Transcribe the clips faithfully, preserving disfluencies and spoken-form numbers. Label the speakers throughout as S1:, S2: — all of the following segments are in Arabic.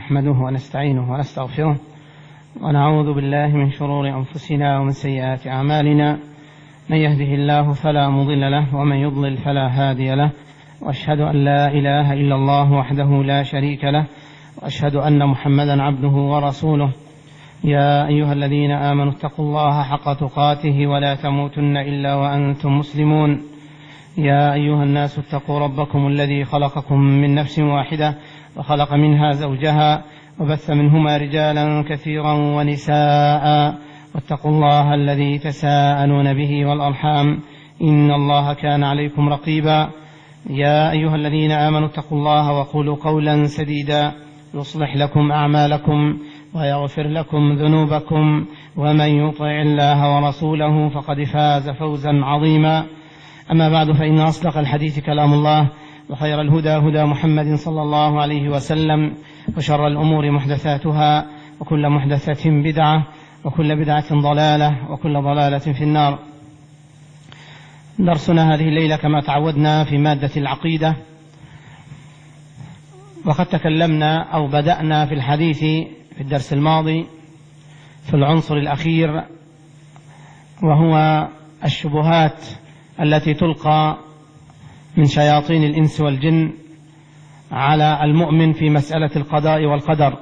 S1: نحمده ونستعينه ونستغفره ونعوذ بالله من شرور أنفسنا ومن سيئات أعمالنا، من يهده الله فلا مضل له ومن يضلل فلا هادي له، وأشهد أن لا إله إلا الله وحده لا شريك له، وأشهد أن محمدا عبده ورسوله. يا أيها الذين آمنوا اتقوا الله حق تقاته ولا تموتن إلا وأنتم مسلمون. يا أيها الناس اتقوا ربكم الذي خلقكم من نفس واحدة وخلق منها زوجها وبث منهما رجالا كثيرا ونساء، واتقوا الله الذي تساءلون به والأرحام إن الله كان عليكم رقيبا. يا أيها الذين آمنوا اتقوا الله وقولوا قولا سديدا يصلح لكم أعمالكم ويغفر لكم ذنوبكم، ومن يطع الله ورسوله فقد فاز فوزا عظيما. أما بعد، فإن أصدق الحديث كلام الله، وخير الهدى هدى محمد صلى الله عليه وسلم، وشر الأمور محدثاتها، وكل محدثة بدعة، وكل بدعة ضلالة، وكل ضلالة في النار. درسنا هذه الليلة كما تعودنا في مادة العقيدة، وقد تكلمنا أو بدأنا في الحديث في الدرس الماضي في العنصر الأخير، وهو الشبهات التي تلقى من شياطين الإنس والجن على المؤمن في مسألة القضاء والقدر.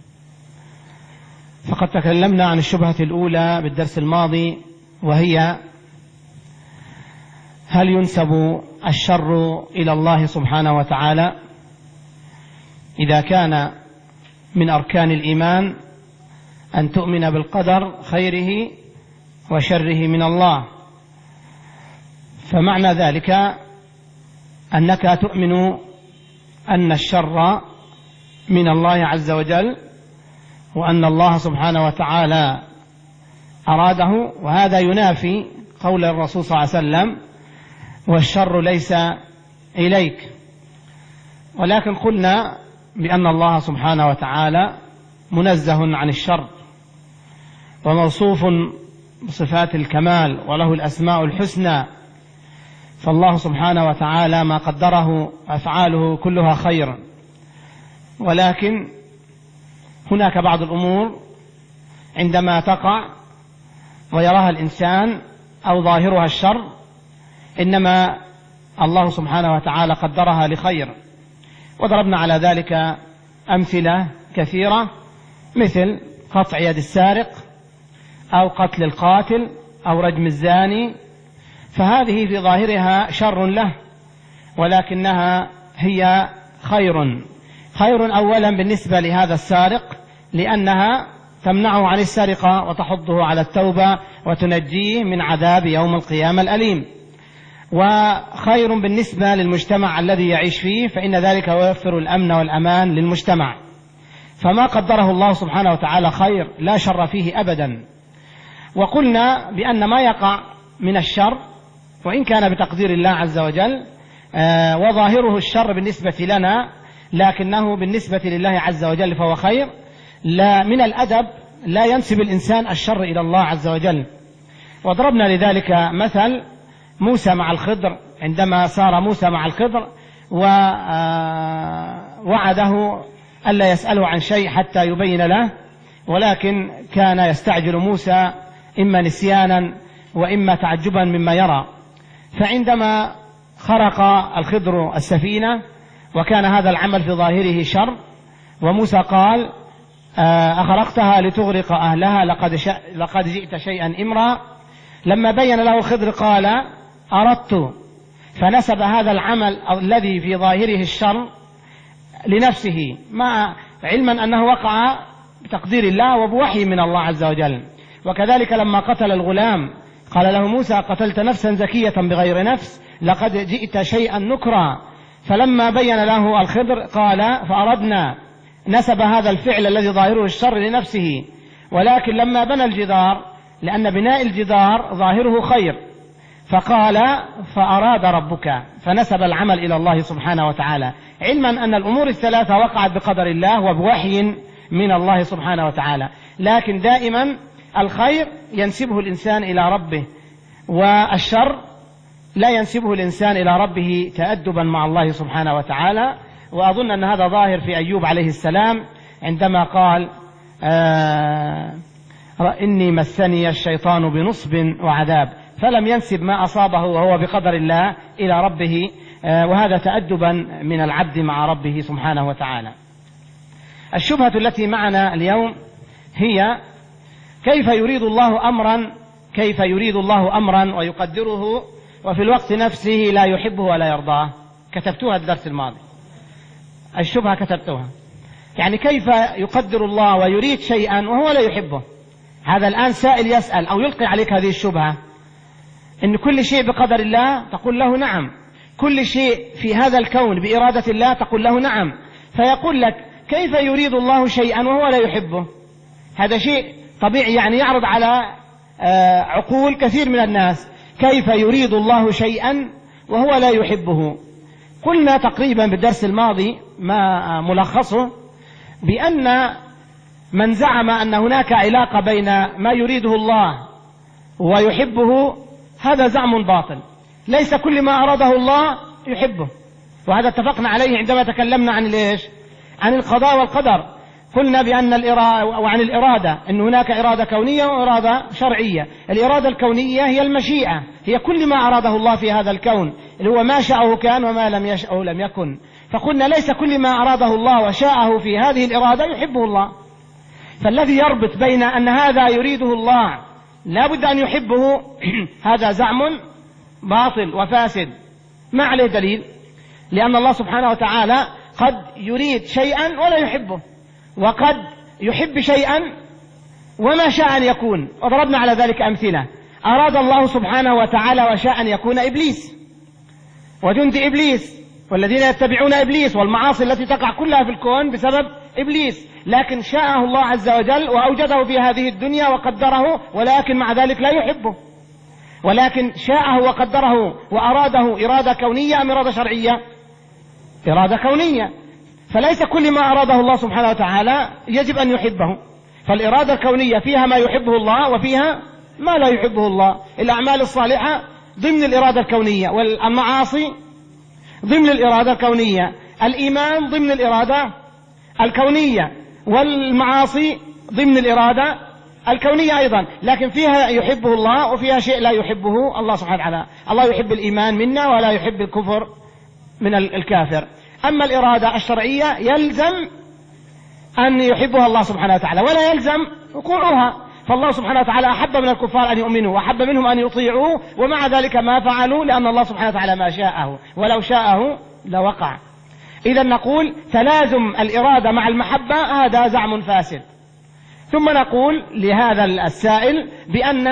S1: فقد تكلمنا عن الشبهة الأولى بالدرس الماضي، وهي: هل ينسب الشر إلى الله سبحانه وتعالى؟ إذا كان من أركان الإيمان أن تؤمن بالقدر خيره وشره من الله، فمعنى ذلك أنك تؤمن أن الشر من الله عز وجل، وأن الله سبحانه وتعالى أراده، وهذا ينافي قول الرسول صلى الله عليه وسلم: والشر ليس إليك. ولكن قلنا بأن الله سبحانه وتعالى منزه عن الشر، وموصوف بصفات الكمال، وله الأسماء الحسنى، فالله سبحانه وتعالى ما قدره أفعاله كلها خير. ولكن هناك بعض الأمور عندما تقع ويراها الإنسان أو ظاهرها الشر، إنما الله سبحانه وتعالى قدرها لخير. وضربنا على ذلك أمثلة كثيرة، مثل قطع يد السارق، أو قتل القاتل، أو رجم الزاني، فهذه في ظاهرها شر له، ولكنها هي خير. خير أولا بالنسبة لهذا السارق، لأنها تمنعه عن السرقة وتحضه على التوبة وتنجيه من عذاب يوم القيامة الأليم. وخير بالنسبة للمجتمع الذي يعيش فيه، فإن ذلك يوفر الأمن والأمان للمجتمع. فما قدره الله سبحانه وتعالى خير لا شر فيه أبدا. وقلنا بأن ما يقع من الشر، وإن كان بتقدير الله عز وجل آه وظاهره الشر بالنسبة لنا، لكنه بالنسبة لله عز وجل فهو خير. لا من الأدب لا ينسب الإنسان الشر إلى الله عز وجل. وضربنا لذلك مثل موسى مع الخضر، عندما صار موسى مع الخضر ووعده ألا يسأله عن شيء حتى يبين له، ولكن كان يستعجل موسى إما نسيانا وإما تعجبا مما يرى. فعندما خرق الخضر السفينة، وكان هذا العمل في ظاهره شر، وموسى قال: أخرقتها لتغرق أهلها لقد, لقد جئت شيئا إمرا. لما بين له الخضر قال: أردت، فنسب هذا العمل الذي في ظاهره الشر لنفسه، مع علما أنه وقع بتقدير الله وبوحي من الله عز وجل. وكذلك لما قتل الغلام قال له موسى: قتلت نفسا زكية بغير نفس لقد جئت شيئا نكرا. فلما بين له الخضر قال: فأردنا، نسب هذا الفعل الذي ظاهره الشر لنفسه. ولكن لما بنى الجدار، لأن بناء الجدار ظاهره خير، فقال: فأراد ربك، فنسب العمل إلى الله سبحانه وتعالى، علما أن الأمور الثلاثة وقعت بقدر الله وبوحي من الله سبحانه وتعالى. لكن دائما الخير ينسبه الإنسان إلى ربه، والشر لا ينسبه الإنسان إلى ربه تأدبا مع الله سبحانه وتعالى. وأظن أن هذا ظاهر في أيوب عليه السلام، عندما قال آه إني مسني الشيطان بنصب وعذاب، فلم ينسب ما أصابه وهو بقدر الله إلى ربه، آه وهذا تأدبا من العبد مع ربه سبحانه وتعالى. الشبهة التي معنا اليوم هي كيف يريد الله أمرا كيف يريد الله أمرا ويقدره وفي الوقت نفسه لا يحبه ولا يرضاه. كتبتوها الدرس الماضي، الشبهة كتبتوها، يعني كيف يقدر الله ويريد شيئا وهو لا يحبه. هذا الآن سائل يسأل أو يلقي عليك هذه الشبهة، إن كل شيء بقدر الله تقول له نعم، كل شيء في هذا الكون بإرادة الله تقول له نعم، فيقول لك كيف يريد الله شيئا وهو لا يحبه. هذا شيء طبيعي يعني يعرض على عقول كثير من الناس، كيف يريد الله شيئا وهو لا يحبه. قلنا تقريبا بالدرس الماضي ما ملخصه بأن من زعم أن هناك علاقة بين ما يريده الله ويحبه هذا زعم باطل، ليس كل ما أراده الله يحبه، وهذا اتفقنا عليه عندما تكلمنا عن ليش عن القضاء والقدر. قلنا بأن الإرادة وعن الإرادة أن هناك إرادة كونية وإرادة شرعية. الإرادة الكونية هي المشيئة، هي كل ما أراده الله في هذا الكون، اللي هو ما شاءه كان وما لم يشأه لم يكن. فقلنا ليس كل ما أراده الله وشاءه في هذه الإرادة يحبه الله، فالذي يربط بين أن هذا يريده الله لا بد أن يحبه هذا زعم باطل وفاسد ما عليه دليل، لأن الله سبحانه وتعالى قد يريد شيئا ولا يحبه، وقد يحب شيئا وما شاء أن يكون. وضربنا على ذلك أمثلة. أراد الله سبحانه وتعالى وشاء أن يكون إبليس وجند إبليس والذين يتبعون إبليس والمعاصي التي تقع كلها في الكون بسبب إبليس، لكن شاءه الله عز وجل وأوجده في هذه الدنيا وقدره، ولكن مع ذلك لا يحبه، ولكن شاءه وقدره وأراده إرادة كونية أم إرادة شرعية؟ إرادة كونية. فليس كل ما أراده الله سبحانه وتعالى يجب أن يحبه، فالإرادة الكونية فيها ما يحبه الله وفيها ما لا يحبه الله. الأعمال الصالحة ضمن الإرادة الكونية، والمعاصي ضمن الإرادة الكونية، الإيمان ضمن الإرادة الكونية، والمعاصي ضمن الإرادة الكونية أيضا، لكن فيها يحبه الله وفيها شيء لا يحبه الله سبحانه وتعالى. الله يحب الإيمان منا ولا يحب الكفر من الكافر. أما الإرادة الشرعية يلزم أن يحبها الله سبحانه وتعالى ولا يلزم وقوعها، فالله سبحانه وتعالى أحب من الكفار أن يؤمنوا وأحب منهم أن يطيعوه، ومع ذلك ما فعلوا لأن الله سبحانه وتعالى ما شاءه، ولو شاءه لوقع. إذا نقول تلازم الإرادة مع المحبة هذا زعم فاسد. ثم نقول لهذا السائل بأن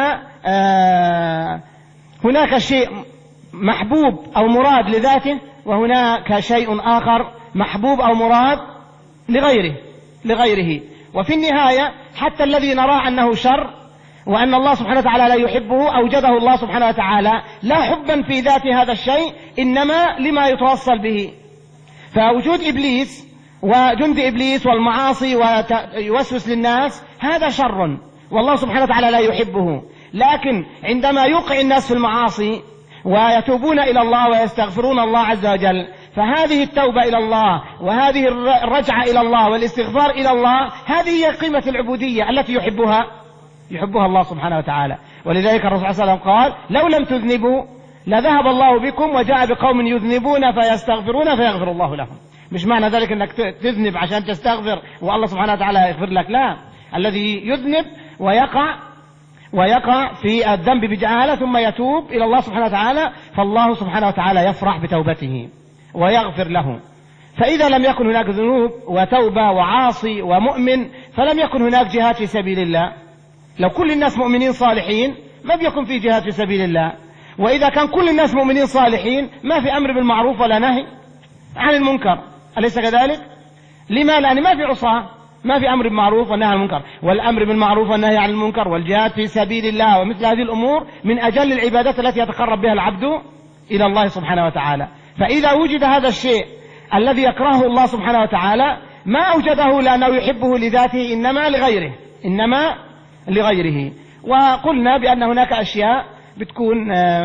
S1: آه هناك شيء محبوب أو مراد لذاته، وهناك شيء آخر محبوب أو مراد لغيره لغيره وفي النهاية حتى الذي نرى أنه شر وأن الله سبحانه وتعالى لا يحبه أوجده الله سبحانه وتعالى لا حبا في ذات هذا الشيء، إنما لما يتوصل به. فوجود إبليس وجند إبليس والمعاصي ويوسوس للناس هذا شر والله سبحانه وتعالى لا يحبه، لكن عندما يوقع الناس في المعاصي ويتوبون إلى الله ويستغفرون الله عز وجل، فهذه التوبة إلى الله وهذه الرجعة إلى الله والاستغفار إلى الله هذه هي قيمة العبودية التي يحبها يحبها الله سبحانه وتعالى. ولذلك الرسول صلى الله عليه وسلم قال لو لم تذنبوا لذهب الله بكم وجاء بقوم يذنبون فيستغفرون فيغفر الله لهم. مش معنى ذلك أنك تذنب عشان تستغفر والله سبحانه وتعالى يغفر لك، لا، الذي يذنب ويقع ويقع في الذنب بجهالة ثم يتوب إلى الله سبحانه وتعالى فالله سبحانه وتعالى يفرح بتوبته ويغفر له. فإذا لم يكن هناك ذنوب وتوبة وعاصي ومؤمن فلم يكن هناك جهاد في سبيل الله. لو كل الناس مؤمنين صالحين ما بيكون في جهاد في سبيل الله، وإذا كان كل الناس مؤمنين صالحين ما في أمر بالمعروف ولا نهي عن المنكر، أليس كذلك؟ لما؟ لأن ما في عصاة، ما في أمر بالمعروف والنهي عن المنكر، والأمر بالمعروف والنهي عن المنكر والجهاد في سبيل الله ومثل هذه الأمور من أجل العبادات التي يتقرب بها العبد إلى الله سبحانه وتعالى. فإذا وجد هذا الشيء الذي يكرهه الله سبحانه وتعالى ما أوجده لأنه يحبه لذاته إنما لغيره إنما لغيره. وقلنا بأن هناك أشياء بتكون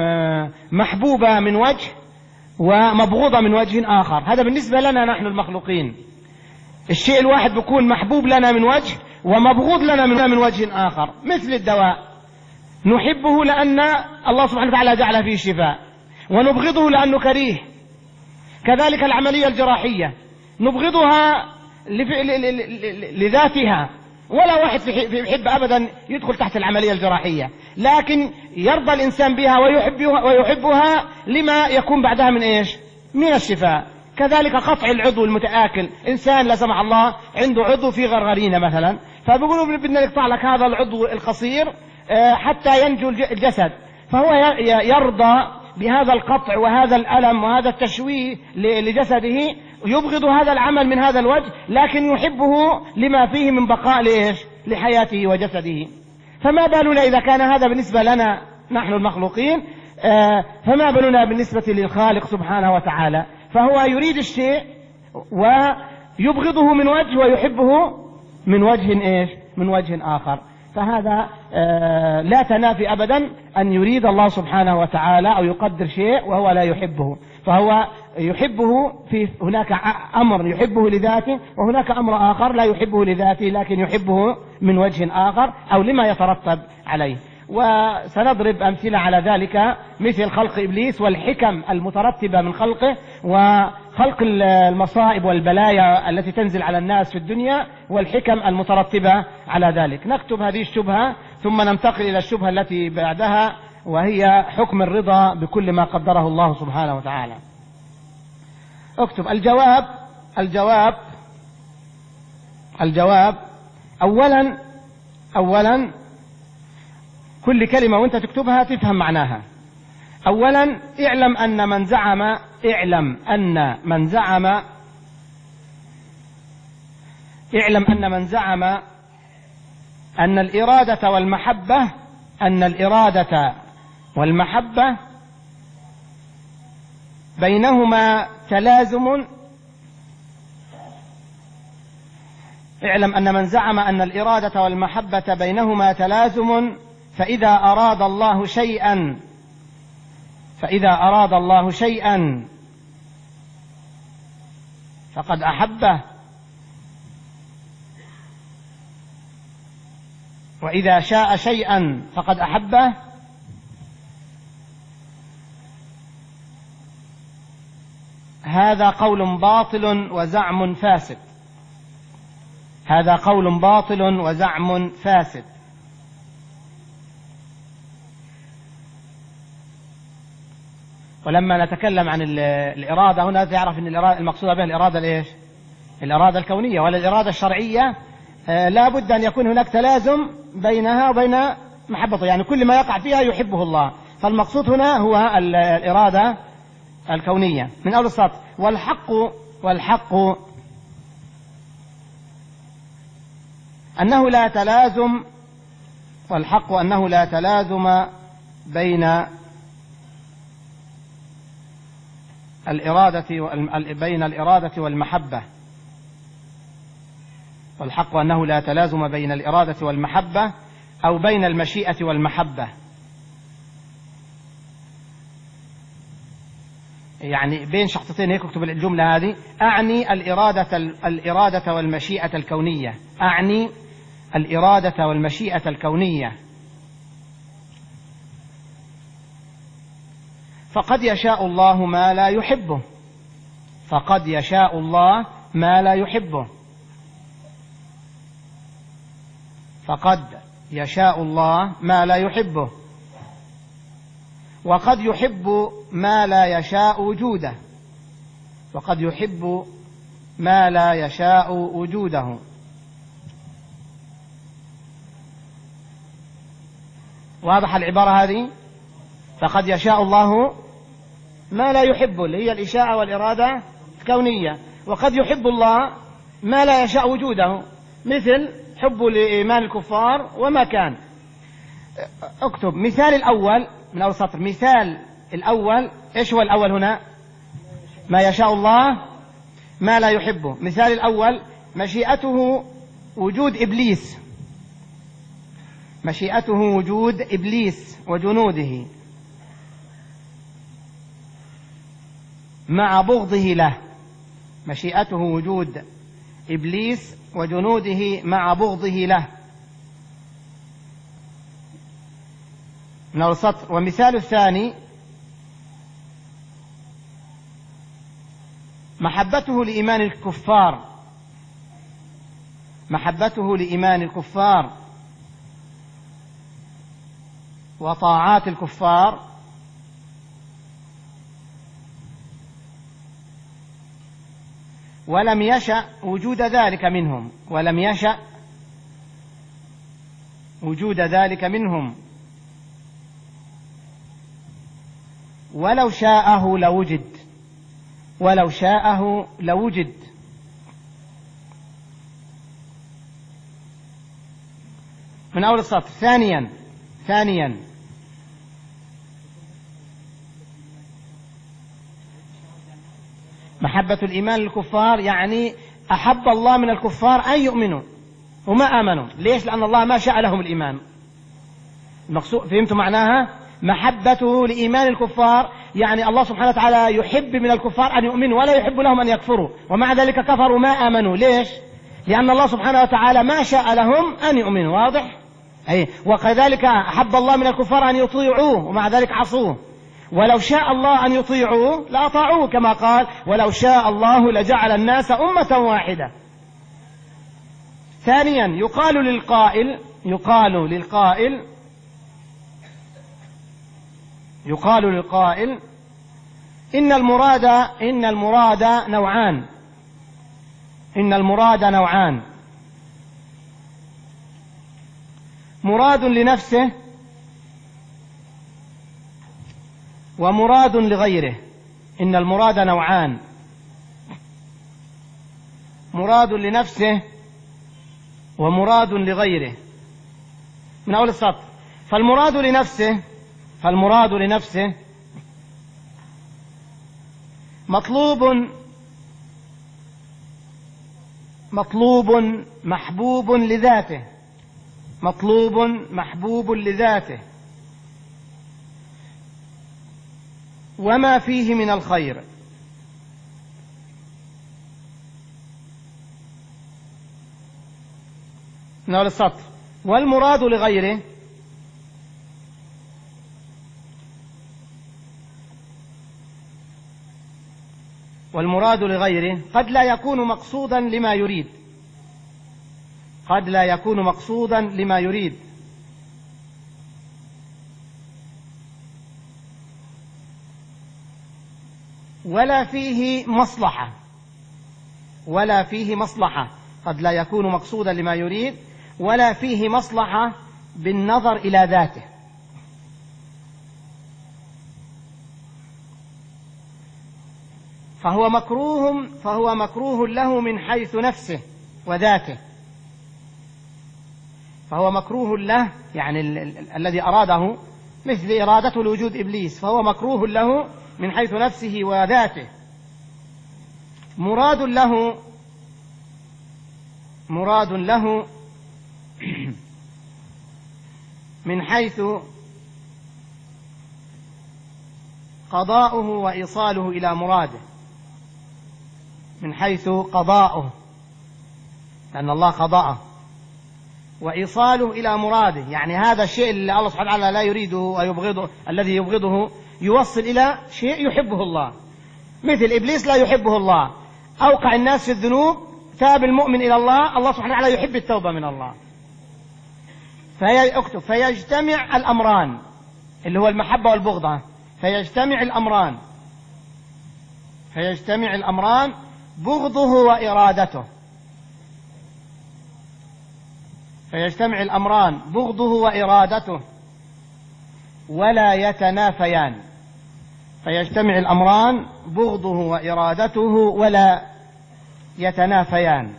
S1: محبوبة من وجه ومبغوضة من وجه آخر، هذا بالنسبة لنا نحن المخلوقين. الشيء الواحد بيكون محبوب لنا من وجه ومبغوض لنا من وجه آخر. مثل الدواء، نحبه لأن الله سبحانه وتعالى جعل فيه شفاء، ونبغضه لأنه كريه. كذلك العملية الجراحية نبغضها لذاتها، ولا واحد يحب أبدا يدخل تحت العملية الجراحية، لكن يرضى الإنسان بها ويحبها, ويحبها لما يكون بعدها من إيش؟ من الشفاء. كذلك قطع العضو المتآكل، إنسان لا سمح الله عنده عضو في غرغرينة مثلا، فبيقولوا بدنا نقطع لك هذا العضو القصير حتى ينجو الجسد، فهو يرضى بهذا القطع وهذا الألم وهذا التشويه لجسده، يبغض هذا العمل من هذا الوجه، لكن يحبه لما فيه من بقاء لإيش؟ لحياته وجسده. فما بالنا إذا كان هذا بالنسبة لنا نحن المخلوقين، فما بالنا بالنسبة للخالق سبحانه وتعالى؟ فهو يريد الشيء ويبغضه من وجه ويحبه من وجه إيش؟ من وجه آخر. فهذا لا تنافي أبدا أن يريد الله سبحانه وتعالى أو يقدر شيء وهو لا يحبه، فهو يحبه في هناك أمر يحبه لذاته، وهناك أمر آخر لا يحبه لذاته لكن يحبه من وجه آخر أو لما يترتب عليه. وسنضرب أمثلة على ذلك، مثل خلق إبليس والحكم المترتبة من خلقه، وخلق المصائب والبلايا التي تنزل على الناس في الدنيا والحكم المترتبة على ذلك. نكتب هذه الشبهة ثم ننتقل إلى الشبهة التي بعدها، وهي حكم الرضا بكل ما قدره الله سبحانه وتعالى. اكتب الجواب. الجواب الجواب أولا أولا كل كلمة وانت تكتبها تفهم معناها. أولا اعلم أن من زعم اعلم أن من زعم اعلم أن من زعم أن الإرادة والمحبة أن الإرادة والمحبة بينهما تلازم. اعلم أن من زعم أن الإرادة والمحبة بينهما تلازم، فإذا أراد الله شيئا فإذا أراد الله شيئا فقد أحبه، وإذا شاء شيئا فقد أحبه، هذا قول باطل وزعم فاسد. هذا قول باطل وزعم فاسد. ولما نتكلم عن الإرادة هنا تعرف أن المقصود بها الإرادة الإيش؟ الإرادة الكونية، ولا الإرادة الشرعية. آه لا بد أن يكون هناك تلازم بينها وبين محبته، يعني كل ما يقع فيها يحبه الله. فالمقصود هنا هو الإرادة الكونية من أول السطر. والحق والحق أنه لا تلازم والحق أنه لا تلازم بين الإرادة بين الإرادة والمحبة. والحق أنه لا تلازم بين الإرادة والمحبة أو بين المشيئة والمحبة. يعني بين شخصتين هيك اكتب الجملة هذه: أعني الإرادة الإرادة والمشيئة الكونية. أعني الإرادة والمشيئة الكونية. فقد يشاء الله ما لا يحبه. فقد يشاء الله ما لا يحبه. فقد يشاء الله ما لا يحبه. وقد يحب ما لا يشاء وجوده. وقد يحب ما لا يشاء وجوده. واضح العبارة هذه؟ فقد يشاء الله ما لا يحب اللي هي الإشاءة والإرادة الكونية، وقد يحب الله ما لا يشاء وجوده، مثل حبه لإيمان الكفار وما كان. اكتب مثال الأول من أول سطر. مثال الأول إيش هو الأول هنا؟ ما يشاء الله ما لا يحبه. مثال الأول: مشيئته وجود إبليس. مشيئته وجود إبليس وجنوده مع بغضه له. مشيئته وجود إبليس وجنوده مع بغضه له من السطر. والمثال الثاني محبته لإيمان الكفار محبته لإيمان الكفار وطاعات الكفار ولم يشأ وجود ذلك منهم ولم يشأ وجود ذلك منهم ولو شاءه لوجد ولو شاءه لوجد. من أول السطر. ثانيا ثانيا محبة الإيمان للكفار يعني أحب الله من الكفار أن يؤمنوا وما آمنوا. ليش؟ لأن الله ما شاء لهم الإيمان. المقصود فهمتوا معناها؟ محبته لإيمان الكفار يعني الله سبحانه وتعالى يحب من الكفار أن يؤمنوا ولا يحب لهم أن يكفروا، ومع ذلك كفروا ما آمنوا. ليش؟ لأن الله سبحانه وتعالى ما شاء لهم أن يؤمنوا. واضح؟ أي. وكذلك أحب الله من الكفار أن يطيعوه ومع ذلك عصوه، ولو شاء الله أن يطيعوه لأطاعوه كما قال ولو شاء الله لجعل الناس أمة واحدة. ثانيا يقال للقائل يقال للقائل يقال للقائل إن المراد إن المراد نوعان إن المراد نوعان مراد لنفسه ومراد لغيره. إن المراد نوعان مراد لنفسه ومراد لغيره. من أول السطر. فالمراد لنفسه فالمراد لنفسه مطلوب مطلوب محبوب لذاته مطلوب محبوب لذاته وما فيه من الخير. من أول السطر. والمراد لغيره والمراد لغيره قد لا يكون مقصودا لما يريد قد لا يكون مقصودا لما يريد ولا فيه مصلحة ولا فيه مصلحة قد لا يكون مقصودا لما يريد ولا فيه مصلحة بالنظر إلى ذاته. فهو مكروه فهو مكروه له من حيث نفسه وذاته فهو مكروه له يعني ال ال الذي أراده مثل إرادته لوجود إبليس، فهو مكروه له من حيث نفسه وذاته. مراد له مراد له من حيث قضاؤه وإيصاله إلى مراده من حيث قضاؤه لأن الله قضاءه وإيصاله إلى مراده، يعني هذا الشيء اللي الله سبحانه وتعالى لا يريده ويبغضه الذي يبغضه يوصل إلى شيء يحبه الله. مثل إبليس لا يحبه الله، أوقع الناس في الذنوب، تاب المؤمن إلى الله، الله سبحانه وتعالى يحب التوبة من الله. فهي اكتب فيجتمع الأمران اللي هو المحبة والبغضة فيجتمع الأمران فيجتمع الأمران بغضه وإرادته فيجتمع الأمران بغضه وإرادته ولا يتنافيان فيجتمع الأمران بغضه وإرادته ولا يتنافيان.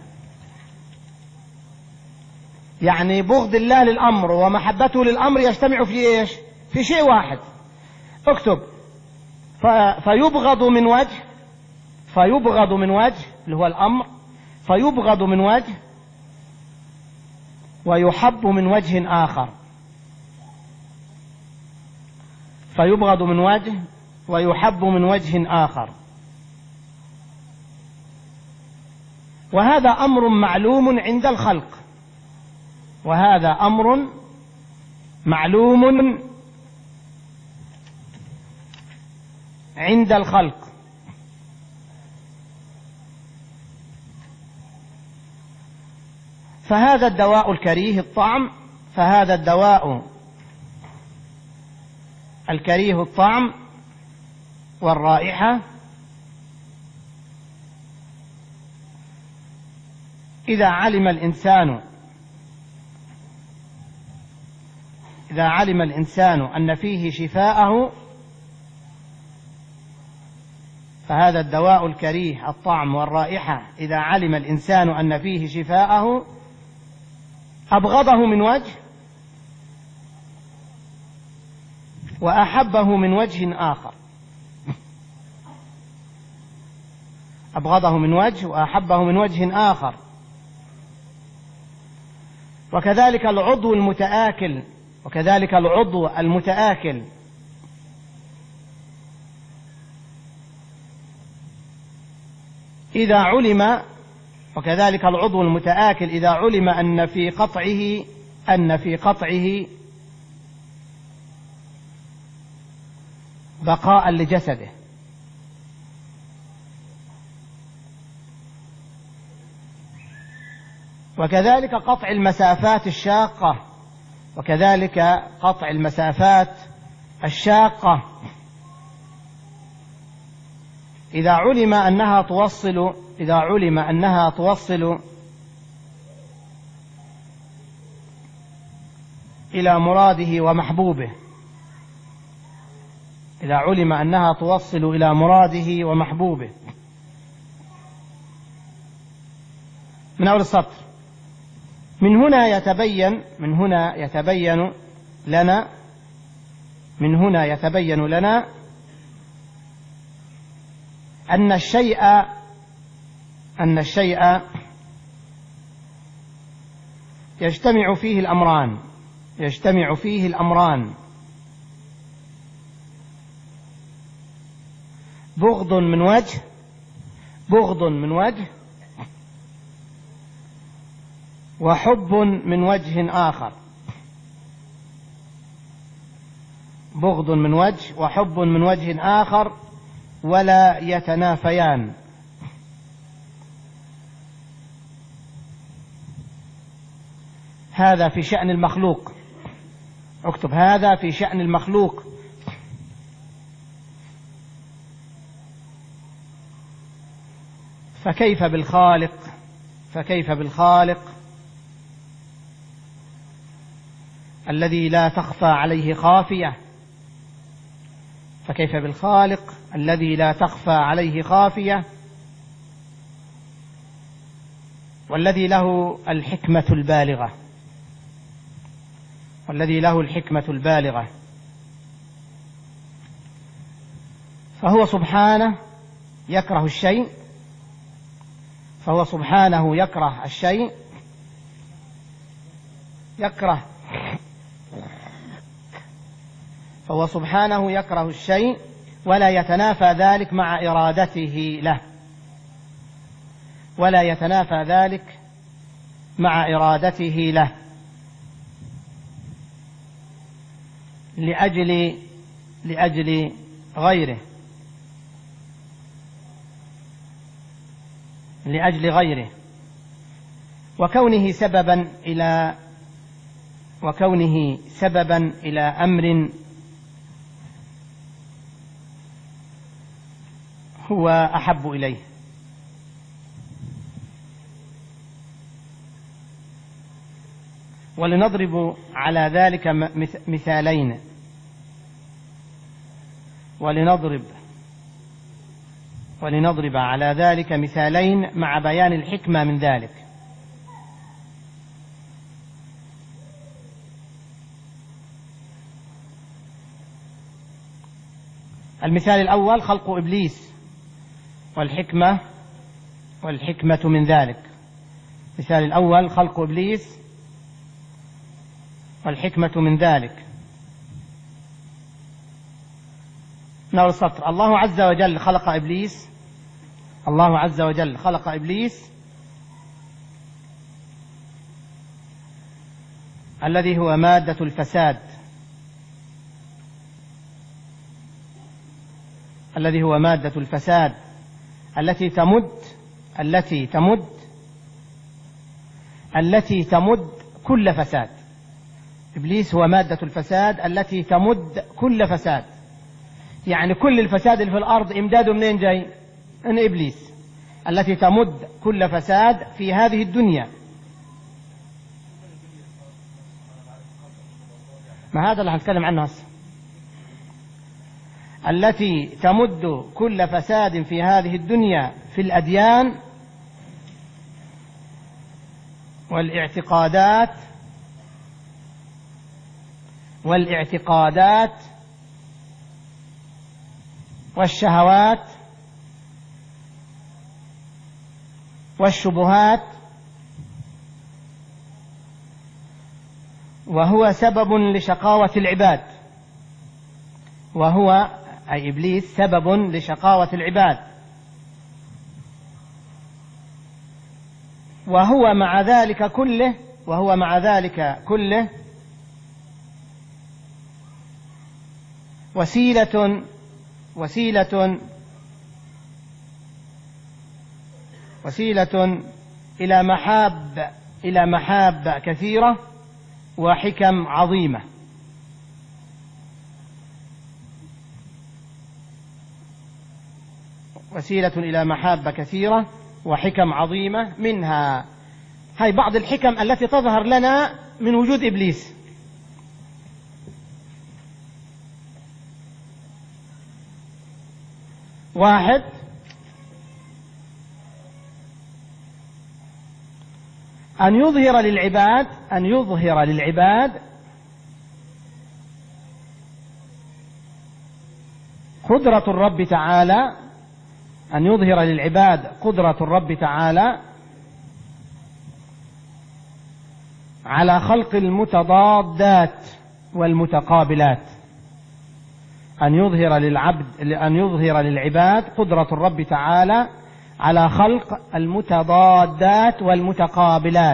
S1: يعني بغض الله للأمر ومحبته للأمر يجتمع في إيش؟ في شيء واحد. اكتب فيبغض من وجه فيبغض من وجه اللي هو الأمر فيبغض من وجه ويحب من وجه آخر فيبغض من وجه ويحب من وجه آخر. وهذا أمر معلوم عند الخلق، وهذا أمر معلوم عند الخلق. فهذا الدواء الكريه الطعم فهذا الدواء الكريه الطعم والرائحة إذا علم الإنسان إذا علم الإنسان أن فيه شفاءه، فهذا الدواء الكريه الطعم والرائحة إذا علم الإنسان أن فيه شفاءه أبغضه من وجه وأحبه من وجه آخر، أبغضه من وجه وأحبه من وجه آخر. وكذلك العضو المتآكل وكذلك العضو المتآكل إذا علم وكذلك العضو المتآكل إذا علم أن في قطعه أن في قطعه بقاء لجسده، وكذلك قطع المسافات الشاقة وكذلك قطع المسافات الشاقة إذا علم أنها توصل إذا علم أنها توصل إلى مراده ومحبوبه إذا علم أنها توصل إلى مراده ومحبوبه. من أول السطر: من هنا يتبين من هنا يتبين لنا من هنا يتبين لنا أن الشيء أن الشيء يجتمع فيه الأمران يجتمع فيه الأمران بغض من وجه بغض من وجه وحب من وجه آخر بغض من وجه وحب من وجه آخر ولا يتنافيان. هذا في شأن المخلوق. اكتب: هذا في شأن المخلوق. فكيف بالخالق فكيف بالخالق الذي لا تخفى عليه خافية فكيف بالخالق الذي لا تخفى عليه خافية والذي له الحكمة البالغة والذي له الحكمة البالغة فهو سبحانه يكره الشيء فهو سبحانه يكره الشيء يكره فهو سبحانه يكره الشيء ولا يتنافى ذلك مع إرادته له ولا يتنافى ذلك مع إرادته له لأجل لأجل غيره لأجل غيره وكونه سببا إلى وكونه سببا إلى أمر هو أحب إليه. ولنضرب على ذلك مثالين ولنضرب ولنضرب على ذلك مثالين مع بيان الحكمة من ذلك. المثال الأول خلق إبليس والحكمة والحكمة من ذلك. المثال الأول خلق إبليس والحكمة من ذلك. نور السطر: الله عز وجل خلق إبليس الله عز وجل خلق إبليس الذي هو مادة الفساد، الذي هو مادة الفساد التي تمد التي تمد التي تمد كل فساد. إبليس هو مادة الفساد التي تمد كل فساد، يعني كل الفساد اللي في الأرض إمداده منين جاي؟ من إبليس، التي تمد كل فساد في هذه الدنيا. ما هذا اللي هنتكلم عنه هسه، التي تمد كل فساد في هذه الدنيا في الأديان والاعتقادات والاعتقادات والشهوات والشبهات، وهو سبب لشقاوة العباد، وهو أي إبليس سبب لشقاوة العباد، وهو مع ذلك كله وهو مع ذلك كله وسيلة وسيلة وسيلة إلى محاب إلى محاب كثيرة وحكم عظيمة. وسيلة إلى محابة كثيرة وحكم عظيمة، منها هاي بعض الحكم التي تظهر لنا من وجود إبليس. واحد، أن يظهر للعباد أن يظهر للعباد قدرة الرب تعالى أن يظهر للعباد قدرة الرب تعالى على خلق المتضادات والمتقابلات. أن يظهر للعبد أن يظهر للعباد قدرة الرب تعالى على خلق المتضادات والمتقابلات،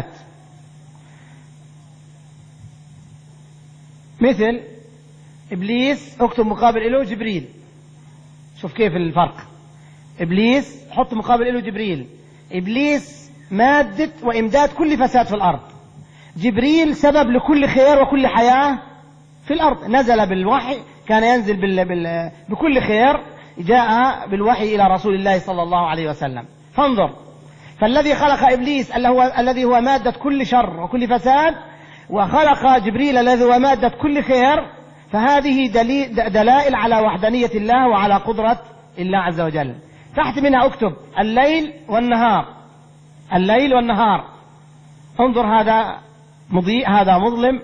S1: مثل إبليس اكتب مقابل له جبريل. شوف كيف الفرق، إبليس حط مقابل له جبريل. إبليس مادة وإمداد كل فساد في الأرض، جبريل سبب لكل خير وكل حياة في الأرض، نزل بالوحي، كان ينزل بال... بال... بكل خير، جاء بالوحي إلى رسول الله صلى الله عليه وسلم. فانظر، فالذي خلق إبليس اللي هو الذي هو مادة كل شر وكل فساد، وخلق جبريل الذي هو مادة كل خير، فهذه دليل دلائل على وحدانية الله وعلى قدرة الله عز وجل. تحت منها اكتب الليل والنهار، الليل والنهار. انظر، هذا مضيء هذا مظلم،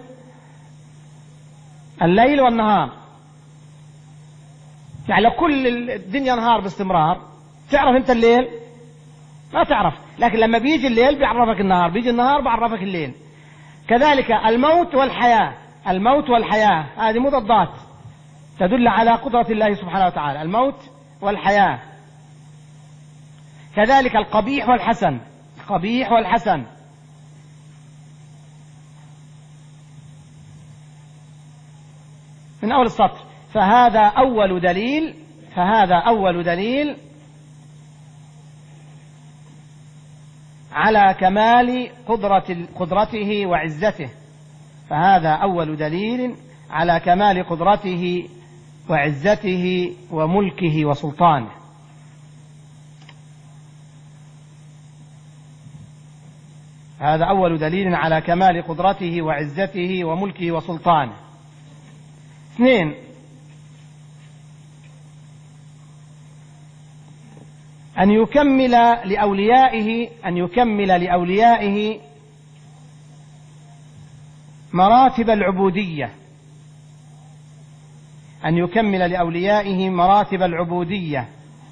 S1: الليل والنهار، يعني لو كل الدنيا نهار باستمرار تعرف انت الليل؟ ما تعرف، لكن لما بيجي الليل بيعرفك النهار، بيجي النهار بيعرفك الليل. كذلك الموت والحياة، الموت والحياة هذه مضادات تدل على قدرة الله سبحانه وتعالى، الموت والحياة. كذلك القبيح والحسن، القبيح والحسن. من أول السطر، فهذا أول دليل فهذا أول دليل على كمال قدرة قدرته وعزته، فهذا أول دليل على كمال قدرته وعزته وملكه وسلطانه. هذا أول دليل على كمال قدرته وعزته وملكه وسلطانه. اثنين، أن يكمل لأوليائه أن يكمل لأوليائه مراتب العبودية، أن يكمل لأوليائه مراتب العبودية،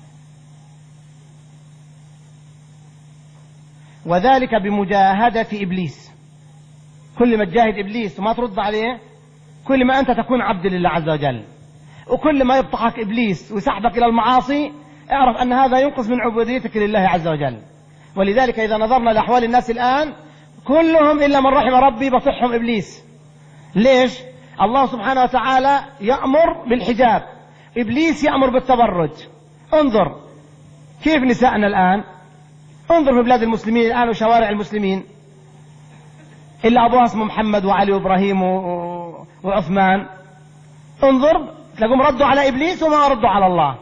S1: وذلك بمجاهدة إبليس. كل ما تجاهد إبليس وما ترد عليه، كل ما أنت تكون عبد لله عز وجل، وكل ما يبطحك إبليس ويسحبك إلى المعاصي اعرف أن هذا ينقص من عبوديتك لله عز وجل. ولذلك إذا نظرنا لأحوال الناس الآن كلهم إلا من رحم ربي بطحهم إبليس، ليش؟ الله سبحانه وتعالى يأمر بالحجاب، إبليس يأمر بالتبرج. انظر كيف نساءنا الآن، انظر في بلاد المسلمين الآن وشوارع المسلمين، إلا أبوها اسمه محمد وعلي وإبراهيم وعثمان، انظر تلاقوهم ردوا على إبليس وما ردوا على الله.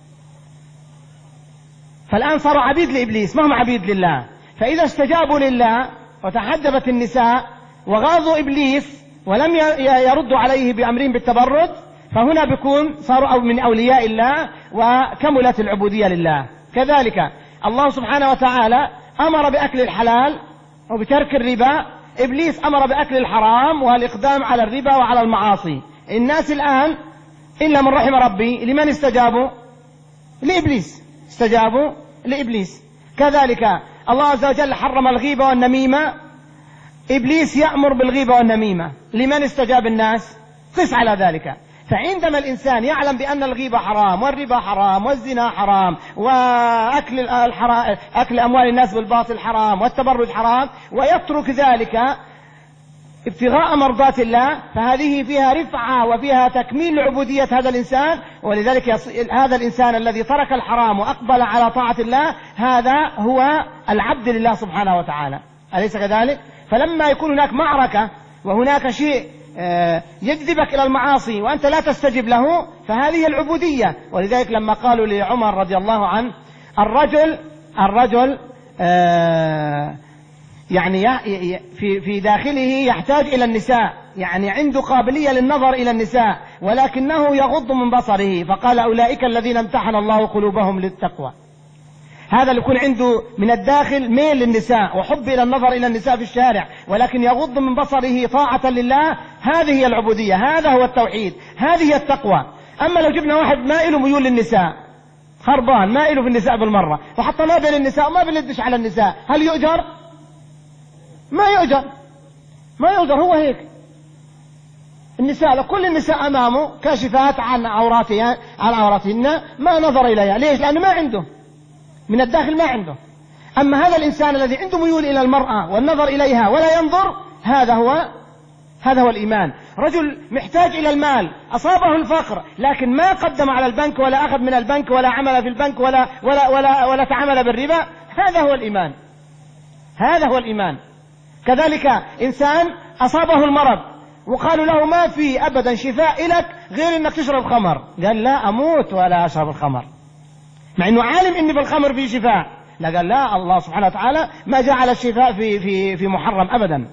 S1: فالآن صاروا عبيد لإبليس ما هم عبيد لله. فإذا استجابوا لله وتحجبت النساء وغاضوا إبليس ولم يردوا عليه بأمرين بالتبرج، فهنا بيكون صاروا من أولياء الله وكملت العبودية لله. كذلك الله سبحانه وتعالى أمر بأكل الحلال وبترك الربا، إبليس أمر بأكل الحرام والإقدام على الربا وعلى المعاصي. الناس الآن إلا من رحم ربي لمن استجابوا؟ لإبليس، استجابوا لإبليس. كذلك الله عز وجل حرم الغيبة والنميمة، إبليس يأمر بالغيبة والنميمة، لمن استجاب الناس؟ قس على ذلك. فعندما الإنسان يعلم بأن الغيبة حرام والربا حرام والزنا حرام وأكل الحرام أكل أموال الناس بالباطل حرام والتبرج حرام ويترك ذلك ابتغاء مرضات الله، فهذه فيها رفعة وفيها تكميل لعبودية هذا الإنسان. ولذلك هذا الإنسان الذي ترك الحرام وأقبل على طاعة الله هذا هو العبد لله سبحانه وتعالى، أليس كذلك؟ فلما يكون هناك معركة وهناك شيء يجذبك إلى المعاصي وأنت لا تستجب له، فهذه العبودية. ولذلك لما قالوا لعمر رضي الله عنه الرجل الرجل يعني في في داخله يحتاج إلى النساء، يعني عنده قابلية للنظر إلى النساء ولكنه يغض من بصره، فقال أولئك الذين امتحن الله قلوبهم للتقوى. هذا اللي يكون عنده من الداخل ميل للنساء وحب إلى النظر إلى النساء في الشارع ولكن يغض من بصره طاعة لله، هذه هي العبودية، هذا هو التوحيد، هذه هي التقوى. أما لو جبنا واحد مائل ميول للنساء، خربان مائل في النساء بالمرة وحتى ما بين النساء وما بيلدش على النساء، هل يؤجر؟ ما يؤجر، ما يؤجر. هو هيك النساء، لو كل النساء أمامه كاشفات عن عوراتها عن عوراتهن ما نظر إليها. ليش؟ لأنه ما عنده من الداخل، ما عنده. أما هذا الإنسان الذي عنده ميول إلى المرأة والنظر إليها ولا ينظر، هذا هو هذا هو الإيمان. رجل محتاج إلى المال، أصابه الفقر لكن ما قدم على البنك ولا أخذ من البنك ولا عمل في البنك ولا ولا ولا ولا تعامل بالربا، هذا هو الإيمان، هذا هو الإيمان. كذلك إنسان أصابه المرض وقالوا له ما في أبدا شفاء لك غير أنك تشرب خمر، قال لا أموت ولا أشرب الخمر، مع أنه عالم أن في الخمر فيه شفاء، لا قال لا، الله سبحانه وتعالى ما جعل الشفاء في في في محرم أبدا.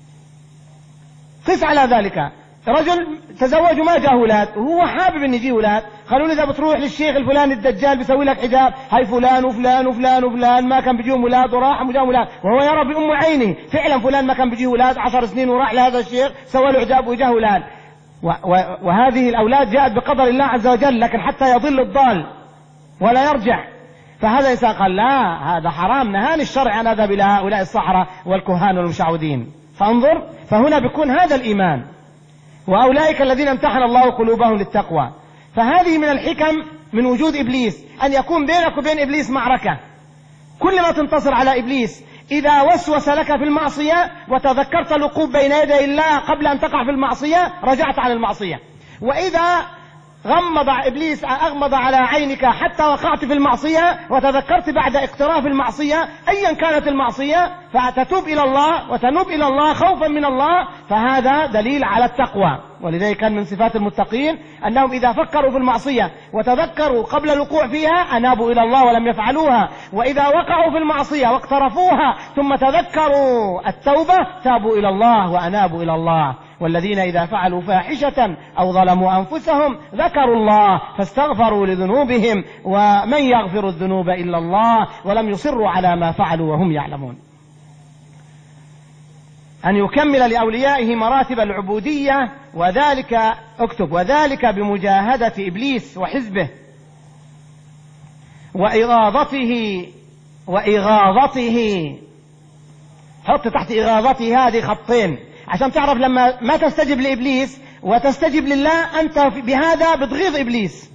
S1: قس على ذلك رجل تزوج وما جاء أولاد وهو حابب أن يجي أولاد، قالوا له إذا بتروح للشيخ الفلاني الدجال بيسوي لك حجاب، هاي فلان وفلان وفلان وفلان ما كان بيجيهم أولاد وراح وجاء أولاد، وهو يرى بأم عينه فعلا فلان ما كان بيجيه أولاد عشر سنين وراح لهذا الشيخ سوى له حجاب وجاء أولاد، وهذه الأولاد جاءت بقدر الله عز وجل، لكن حتى يضل الضال ولا يرجع. فهذا الإنسان قال لا، هذا حرام، نهاني الشرع أن أذهب إلى هؤلاء الصحراء والكهان والمشعوذين. فانظر، فهنا بيكون هذا الإيمان. وأولئك الذين امتحن الله قلوبهم للتقوى. فهذه من الحكم من وجود إبليس، أن يكون بينك وبين إبليس معركة، كل ما تنتصر على إبليس إذا وسوس لك في المعصية وتذكرت الوقوف بين يدي الله قبل أن تقع في المعصية رجعت عن المعصية، وإذا غمض إبليس أغمض على عينك حتى وقعت في المعصية وتذكرت بعد اقتراف المعصية أيا كانت المعصية فتتوب إلى الله وتنوب إلى الله خوفا من الله، فهذا دليل على التقوى. ولذلك كان من صفات المتقين أنهم إذا فكروا في المعصية وتذكروا قبل الوقوع فيها أنابوا إلى الله ولم يفعلوها، وإذا وقعوا في المعصية واقترفوها ثم تذكروا التوبة تابوا إلى الله وأنابوا إلى الله. والذين إذا فعلوا فاحشة أو ظلموا أنفسهم ذكروا الله فاستغفروا لذنوبهم ومن يغفر الذنوب إلا الله ولم يصروا على ما فعلوا وهم يعلمون. أن يكمل لأوليائه مراتب العبودية، وذلك اكتب وذلك بمجاهدة إبليس وحزبه وإغاظته وإغاظته حط تحت إغاظته هذه خطين عشان تعرف لما ما تستجب لإبليس وتستجب لله أنت بهذا بتغيظ إبليس.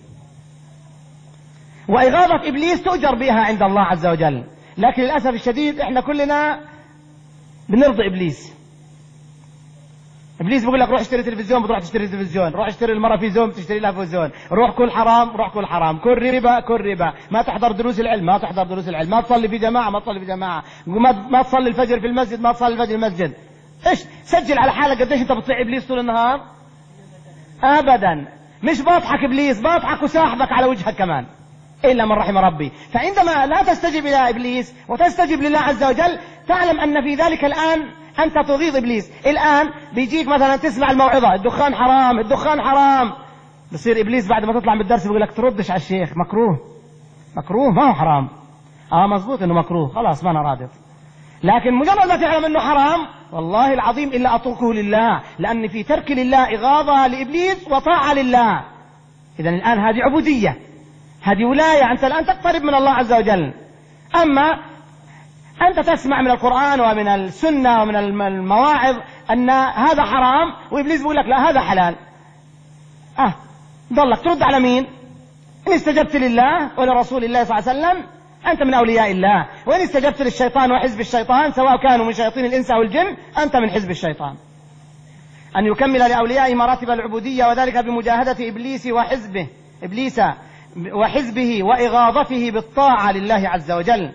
S1: وإغاظة إبليس تؤجر بها عند الله عز وجل، لكن للأسف الشديد إحنا كلنا بنرضي إبليس. إبليس بيقول لك روح اشتري تلفزيون، بتروح تشتري تلفزيون. روح اشتري المرة في زوم، تشتري لها في زون. روح كل حرام، روح كل حرام. كل ربا، كل ربا. ما تحضر دروس العلم، ما تحضر دروس العلم. ما تصلي في جماعة، ما تصلي في جماعة. ما ما تصلي الفجر في المسجد، ما تصلي الفجر في المسجد. ايش سجل على حالك قديش انت بتطيع إبليس طول النهار. أبدا مش بضحك إبليس، بضحك وساحبك على وجهك كمان إلا من رحم ربي. فعندما لا تستجب إلى إبليس وتستجب لله عز وجل، تعلم أن في ذلك الآن أنت تغيظ إبليس. الآن بيجيك مثلا تسمع الموعظة، الدخان حرام، الدخان حرام. بصير إبليس بعد ما تطلع من الدرس بيقول لك تردش على الشيخ، مكروه مكروه ما هو حرام. آه مزبوط إنه مكروه، خلاص ما أنا راضي. لكن مجرد ما تعلم إنه حرام، والله العظيم إلا أتركه لله، لأن في ترك لله إغاظة لإبليس وطاعة لله. إذن الآن هذه عبودية، هذه ولاية، أنت الآن تقترب من الله عز وجل. أما أنت تسمع من القرآن ومن السنة ومن المواعظ أن هذا حرام، وإبليس بيقول لك لا هذا حلال. أه ضلك ترد على مين؟ إن استجبت لله ولرسول الله صلى الله عليه وسلم أنت من أولياء الله، وإن استجبت للشيطان وحزب الشيطان سواء كانوا من شياطين الإنس أو الجن أنت من حزب الشيطان. أن يكمل لأوليائه مراتب العبودية، وذلك بمجاهدة إبليس وحزبه إبليس وحزبه وإغاظته بالطاعة لله عز وجل،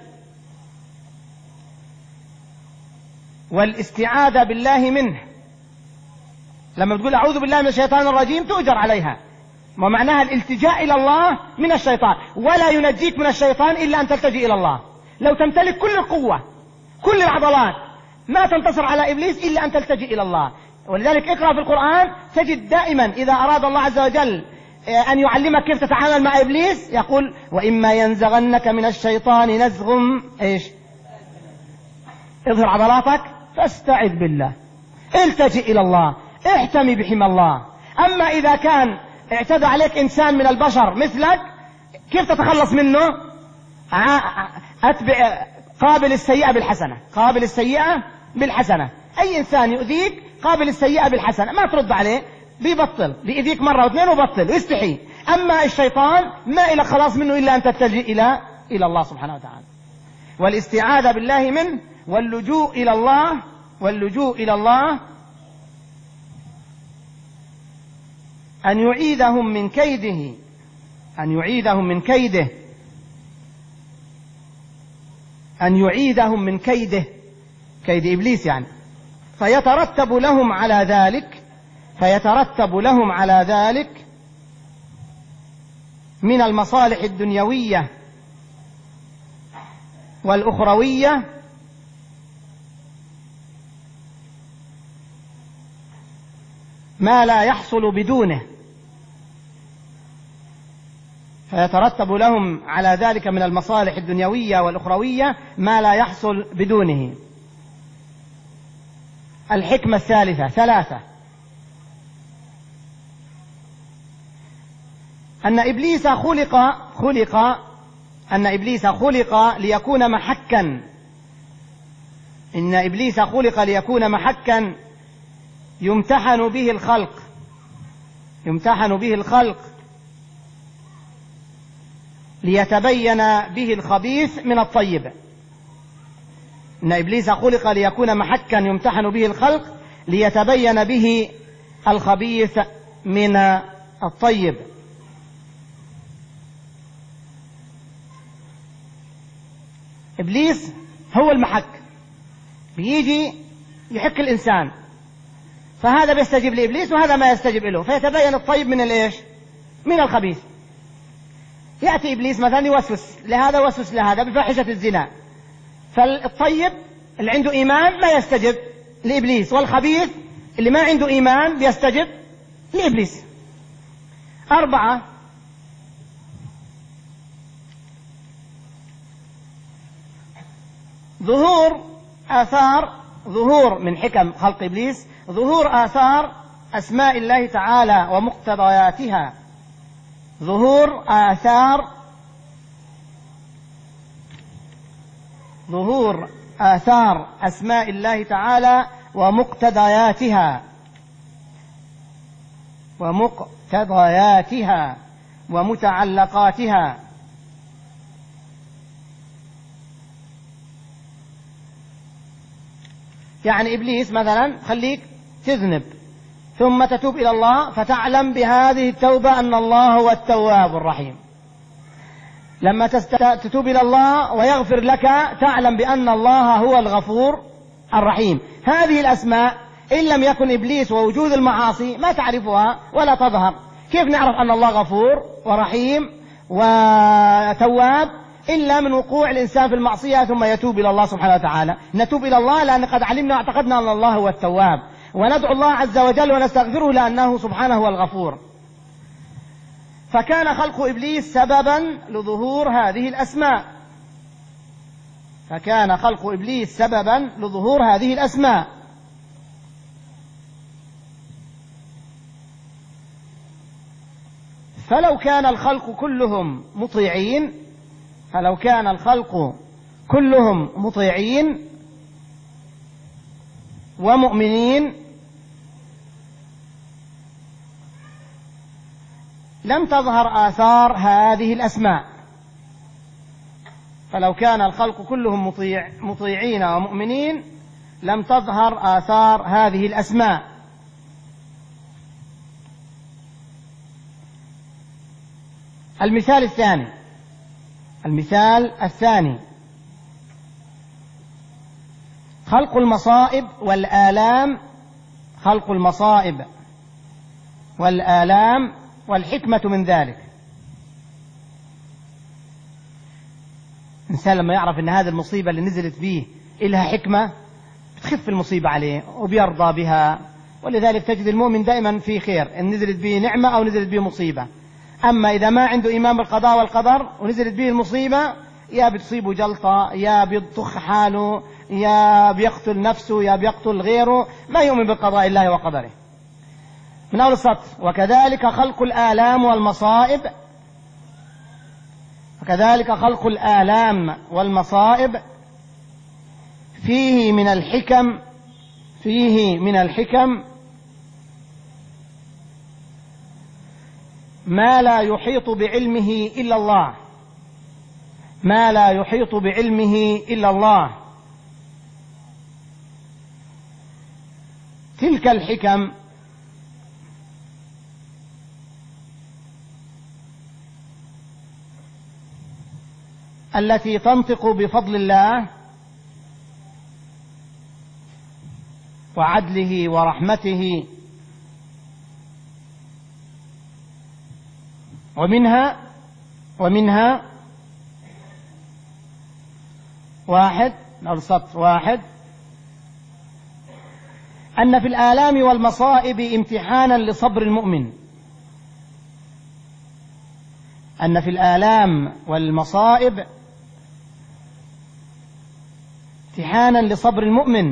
S1: والاستعاذة بالله منه. لما بتقول أعوذ بالله من الشيطان الرجيم تؤجر عليها، ومعناها الالتجاء إلى الله من الشيطان، ولا ينجيك من الشيطان إلا أن تلتجي إلى الله. لو تمتلك كل القوة كل العضلات ما تنتصر على إبليس إلا أن تلتجي إلى الله. ولذلك اقرأ في القرآن تجد دائما إذا أراد الله عز وجل أن يعلمك كيف تتعامل مع إبليس يقول وإما ينزغنك من الشيطان نزغ إيش اظهر عضلاتك فاستعذ بالله، التجئ إلى الله، احتمي بحمى الله. أما إذا كان اعتدى عليك إنسان من البشر مثلك كيف تتخلص منه؟ أتبع قابل السيئة بالحسنة، قابل السيئة بالحسنة. أي إنسان يؤذيك قابل السيئة بالحسنة، ما ترد عليه، بيبطل بيأذيك مرة واثنين وبطل ويستحي. أما الشيطان ما إلى خلاص منه إلا أن تتجه إلى إلى الله سبحانه وتعالى. والاستعاذة بالله منه واللجوء إلى الله، واللجوء إلى الله أن يعيدهم من كيده، أن يعيدهم من كيده أن يعيدهم من كيده كيد إبليس يعني. فيترتب لهم على ذلك فيترتب لهم على ذلك من المصالح الدنيوية والأخروية ما لا يحصل بدونه. فيترتب لهم على ذلك من المصالح الدنيوية والأخروية ما لا يحصل بدونه. الحكمة الثالثة ثلاثة: أن إبليس خلق خلق أن إبليس خلق ليكون محكا إن إبليس خلق ليكون محكا يمتحن به الخلق يمتحن به الخلق ليتبين به الخبيث من الطيب. إن إبليس خلق ليكون محكا يمتحن به الخلق ليتبين به الخبيث من الطيب. إبليس هو المحك، بيجي يحك الإنسان، فهذا بيستجيب لإبليس وهذا ما يستجيب له، فيتبين الطيب من الإيش؟ من الخبيث. يأتي إبليس مثلا يوسوس لهذا وسوس لهذا بفاحشة الزنا، فالطيب اللي عنده إيمان ما يستجب لإبليس، والخبيث اللي ما عنده إيمان بيستجب لإبليس. أربعة: ظهور آثار ظهور من حكم خلق إبليس ظهور آثار أسماء الله تعالى ومقتضياتها ظهور آثار ظهور آثار أسماء الله تعالى ومقتضياتها ومقتضياتها ومتعلقاتها. يعني إبليس مثلا خليك تذنب ثم تتوب إلى الله، فتعلم بهذه التوبة أن الله هو التواب الرحيم. لما تتوب إلى الله ويغفر لك تعلم بأن الله هو الغفور الرحيم. هذه الأسماء إن لم يكن إبليس ووجود المعاصي ما تعرفها ولا تظهر. كيف نعرف أن الله غفور ورحيم وتواب إلا من وقوع الإنسان في المعصية ثم يتوب إلى الله سبحانه وتعالى. نتوب إلى الله لأن قد علمنا واعتقدنا أن الله هو التواب، وندعو الله عز وجل ونستغفره لأنه سبحانه هو الغفور. فكان خلق إبليس سببا لظهور هذه الأسماء فكان خلق إبليس سببا لظهور هذه الأسماء. فلو كان الخلق كلهم مطيعين فلو كان الخلق كلهم مطيعين ومؤمنين لم تظهر آثار هذه الأسماء. فلو كان الخلق كلهم مطيع مطيعين ومؤمنين لم تظهر آثار هذه الأسماء. المثال الثاني المثال الثاني خلق المصائب والآلام خلق المصائب والآلام والحكمة من ذلك. الإنسان لما يعرف أن هذه المصيبة اللي نزلت به إلها حكمة بتخف المصيبة عليه وبيرضى بها، ولذلك تجد المؤمن دائما في خير إن نزلت به نعمة أو نزلت به مصيبة. أما إذا ما عنده إيمان بالقضاء والقدر ونزلت به المصيبة يا بتصيبه جلطة يا بيطخ حاله يا بيقتل نفسه يا بيقتل غيره، ما يؤمن بقضاء الله وقدره. من أول السطر: وكذلك خلق الآلام والمصائب وكذلك خلق الآلام والمصائب فيه من الحكم فيه من الحكم ما لا يحيط بعلمه إلا الله ما لا يحيط بعلمه إلا الله. تلك الحكم التي تنطق بفضل الله وعدله ورحمته، ومنها ومنها واحد السطر واحد أن في الآلام والمصائب امتحانا لصبر المؤمن أن في الآلام والمصائب امتحانا لصبر المؤمن.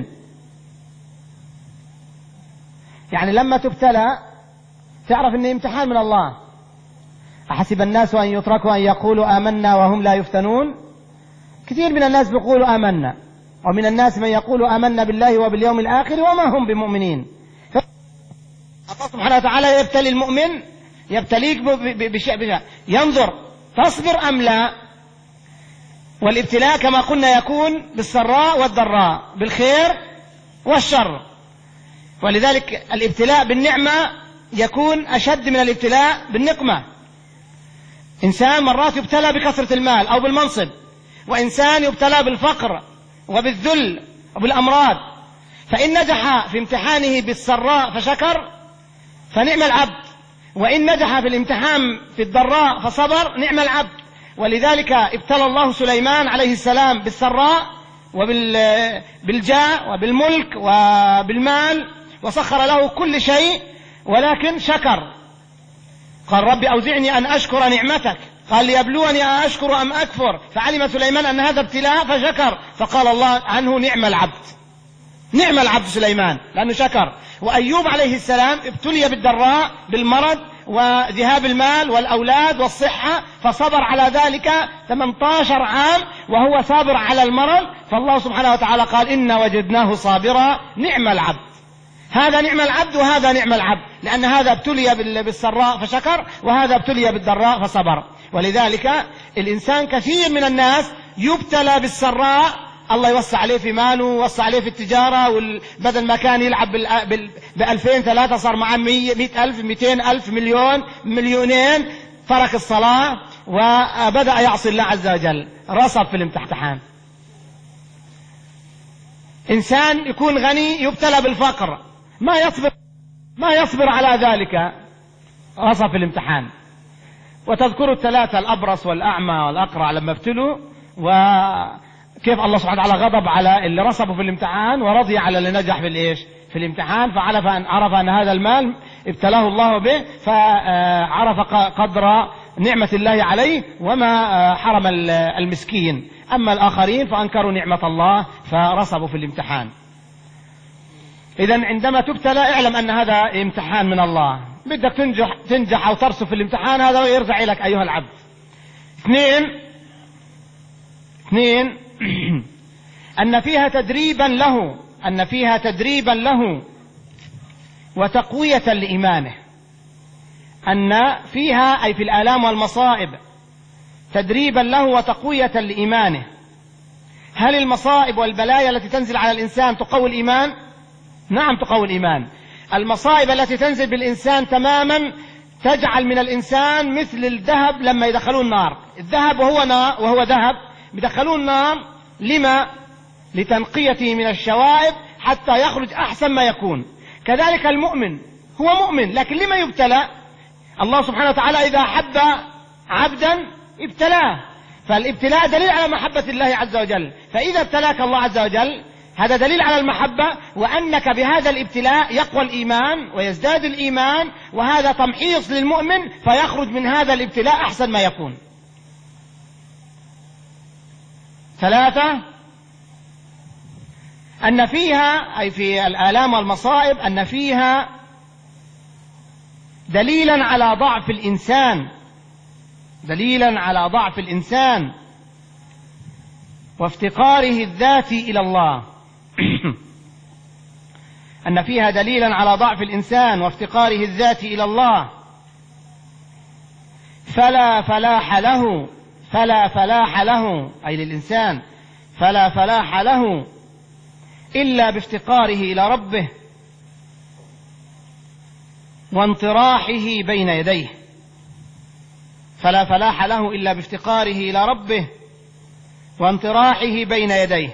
S1: يعني لما تبتلى تعرف أنه امتحان من الله. أحسب الناس أن يتركوا أن يقولوا آمنا وهم لا يفتنون. كثير من الناس بيقولوا آمنا، ومن الناس من يقول آمنا بالله وباليوم الآخر وما هم بمؤمنين. الله سبحانه وتعالى يبتلي المؤمن، يبتليك بشيء ينظر تصبر أم لا. والابتلاء كما قلنا يكون بالسراء والضراء، بالخير والشر. ولذلك الابتلاء بالنعمة يكون أشد من الابتلاء بالنقمة. إنسان مرات يبتلى بكثرة المال أو بالمنصب، وإنسان يبتلى بالفقر وبالذل وبالأمراض. فإن نجح في امتحانه بالسراء فشكر فنعم العبد، وإن نجح في الامتحان في الضراء فصبر نعم العبد. ولذلك ابتلى الله سليمان عليه السلام بالسراء وبالجاه وبالملك وبالمال، وسخر له كل شيء، ولكن شكر. قال رب أوزعني أن أشكر نعمتك، قال ليبلوني أشكر أم أكفر، فعلم سليمان أن هذا ابتلاء فشكر، فقال الله عنه نعم العبد نعم العبد سليمان لأنه شكر. وأيوب عليه السلام ابتلي بالضراء بالمرض وذهاب المال والأولاد والصحة، فصبر على ذلك ثمانية عشر عام وهو صابر على المرض. فالله سبحانه وتعالى قال إنا وجدناه صابرا نعم العبد. هذا نعم العبد وهذا نعم العبد، لأن هذا ابتلي بالسراء فشكر وهذا ابتلي بالضراء فصبر. ولذلك الإنسان كثير من الناس يبتلى بالسراء الله يوسع عليه في ماله ويوسع عليه في التجارة، بدل ما كان يلعب بألفين ثلاثة صار معاه مئة ألف مئتين ألف مليون مليونين، ترك الصلاة وبدأ يعصي الله عز وجل، رصد في الامتحان. إنسان يكون غني يبتلى بالفقر، ما يصبر ما يصبر على ذلك، رصد في الامتحان. وتذكروا الثلاثة الأبرص والأعمى والأقرع لما ابتلوا، وكيف الله سبحانه وتعالى غضب على اللي رصبوا في الامتحان ورضي على اللي نجح في الإيش في الامتحان، فعرف أن عرف أن هذا المال ابتلاه الله به، فعرف قدر نعمة الله عليه وما حرم المسكين. أما الآخرين فأنكروا نعمة الله فرصبوا في الامتحان. إذن عندما تبتلى اعلم أن هذا امتحان من الله، بدك تنجح تنجح أو ترسب في الامتحان، هذا يرجع لك أيها العبد. اثنين اثنين أن فيها تدريبا له أن فيها تدريبا له وتقوية لإيمانه. أن فيها أي في الآلام والمصائب تدريبا له وتقوية لإيمانه. هل المصائب والبلايا التي تنزل على الإنسان تقوي الإيمان؟ نعم تقوي الإيمان. المصائب التي تنزل بالإنسان تماما تجعل من الإنسان مثل الذهب لما يدخلون النار. الذهب وهو نار وهو ذهب يدخلون النار، لما؟ لتنقيته من الشوائب حتى يخرج أحسن ما يكون. كذلك المؤمن هو مؤمن لكن لما يبتلى؟ الله سبحانه وتعالى إذا أحب عبدا ابتلاه، فالابتلاء دليل على محبة الله عز وجل. فإذا ابتلاك الله عز وجل هذا دليل على المحبة، وأنك بهذا الابتلاء يقوى الإيمان ويزداد الإيمان، وهذا تمحيص للمؤمن فيخرج من هذا الابتلاء أحسن ما يكون. ثلاثة أن فيها أي في الآلام والمصائب أن فيها دليلا على ضعف الإنسان دليلا على ضعف الإنسان وافتقاره الذاتي إلى الله. أن فيها دليلا على ضعف الإنسان وافتقاره الذاتي إلى الله، فلا فلاح له فلا فلاح له أي للإنسان فلا فلاح له إلا بافتقاره إلى ربه وانطراحه بين يديه. فلا فلاح له إلا بافتقاره إلى ربه وانطراحه بين يديه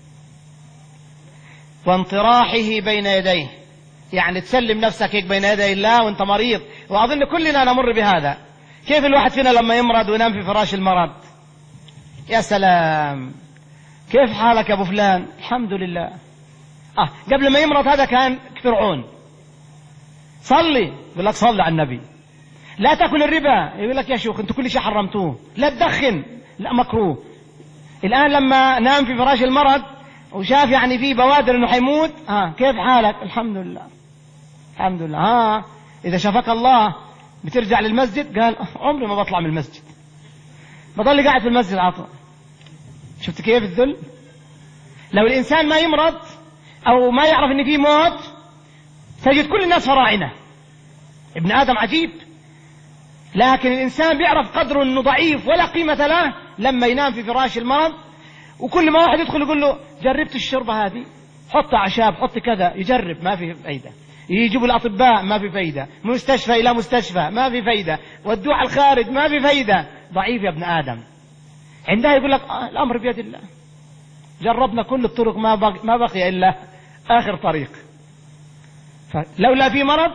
S1: وانطراحه بين يديه يعني تسلم نفسك هيك بين يدي الله وانت مريض. وأظن كلنا نمر بهذا. كيف الواحد فينا لما يمرض وينام في فراش المرض؟ يا سلام، كيف حالك يا أبو فلان؟ الحمد لله. آه قبل ما يمرض هذا كان فرعون. صلي، يقول لك صلي على النبي. لا تأكل الربا، يقول لك يا شيخ انتوا كل شيء حرمتوه. لا تدخن، لا مكروه. الآن لما نام في فراش المرض وشاف يعني فيه بوادر انه حيموت، ها آه كيف حالك؟ الحمد لله الحمد لله. ها آه إذا شافك الله بترجع للمسجد، قال عمري ما بطلع من المسجد، بضل قاعد في المسجد عطوا. شفت كيف الذل؟ لو الإنسان ما يمرض أو ما يعرف إن فيه موت تجد كل الناس فراعنة. ابن آدم عجيب، لكن الإنسان بيعرف قدره إنه ضعيف ولا قيمة له لما ينام في فراش المرض. وكل ما واحد يدخل يقول له جربت الشربة هذه، حط أعشاب، حط كذا، يجرب ما في فايدة. يجيبوا الأطباء ما في فايدة، مستشفى إلى مستشفى ما في فايدة، ودوه على الخارج ما في فايدة. ضعيف يا ابن آدم. عندها يقول لك آه الأمر بيد الله، جربنا كل الطرق ما بقي, ما بقي إلا آخر طريق. فلولا في مرض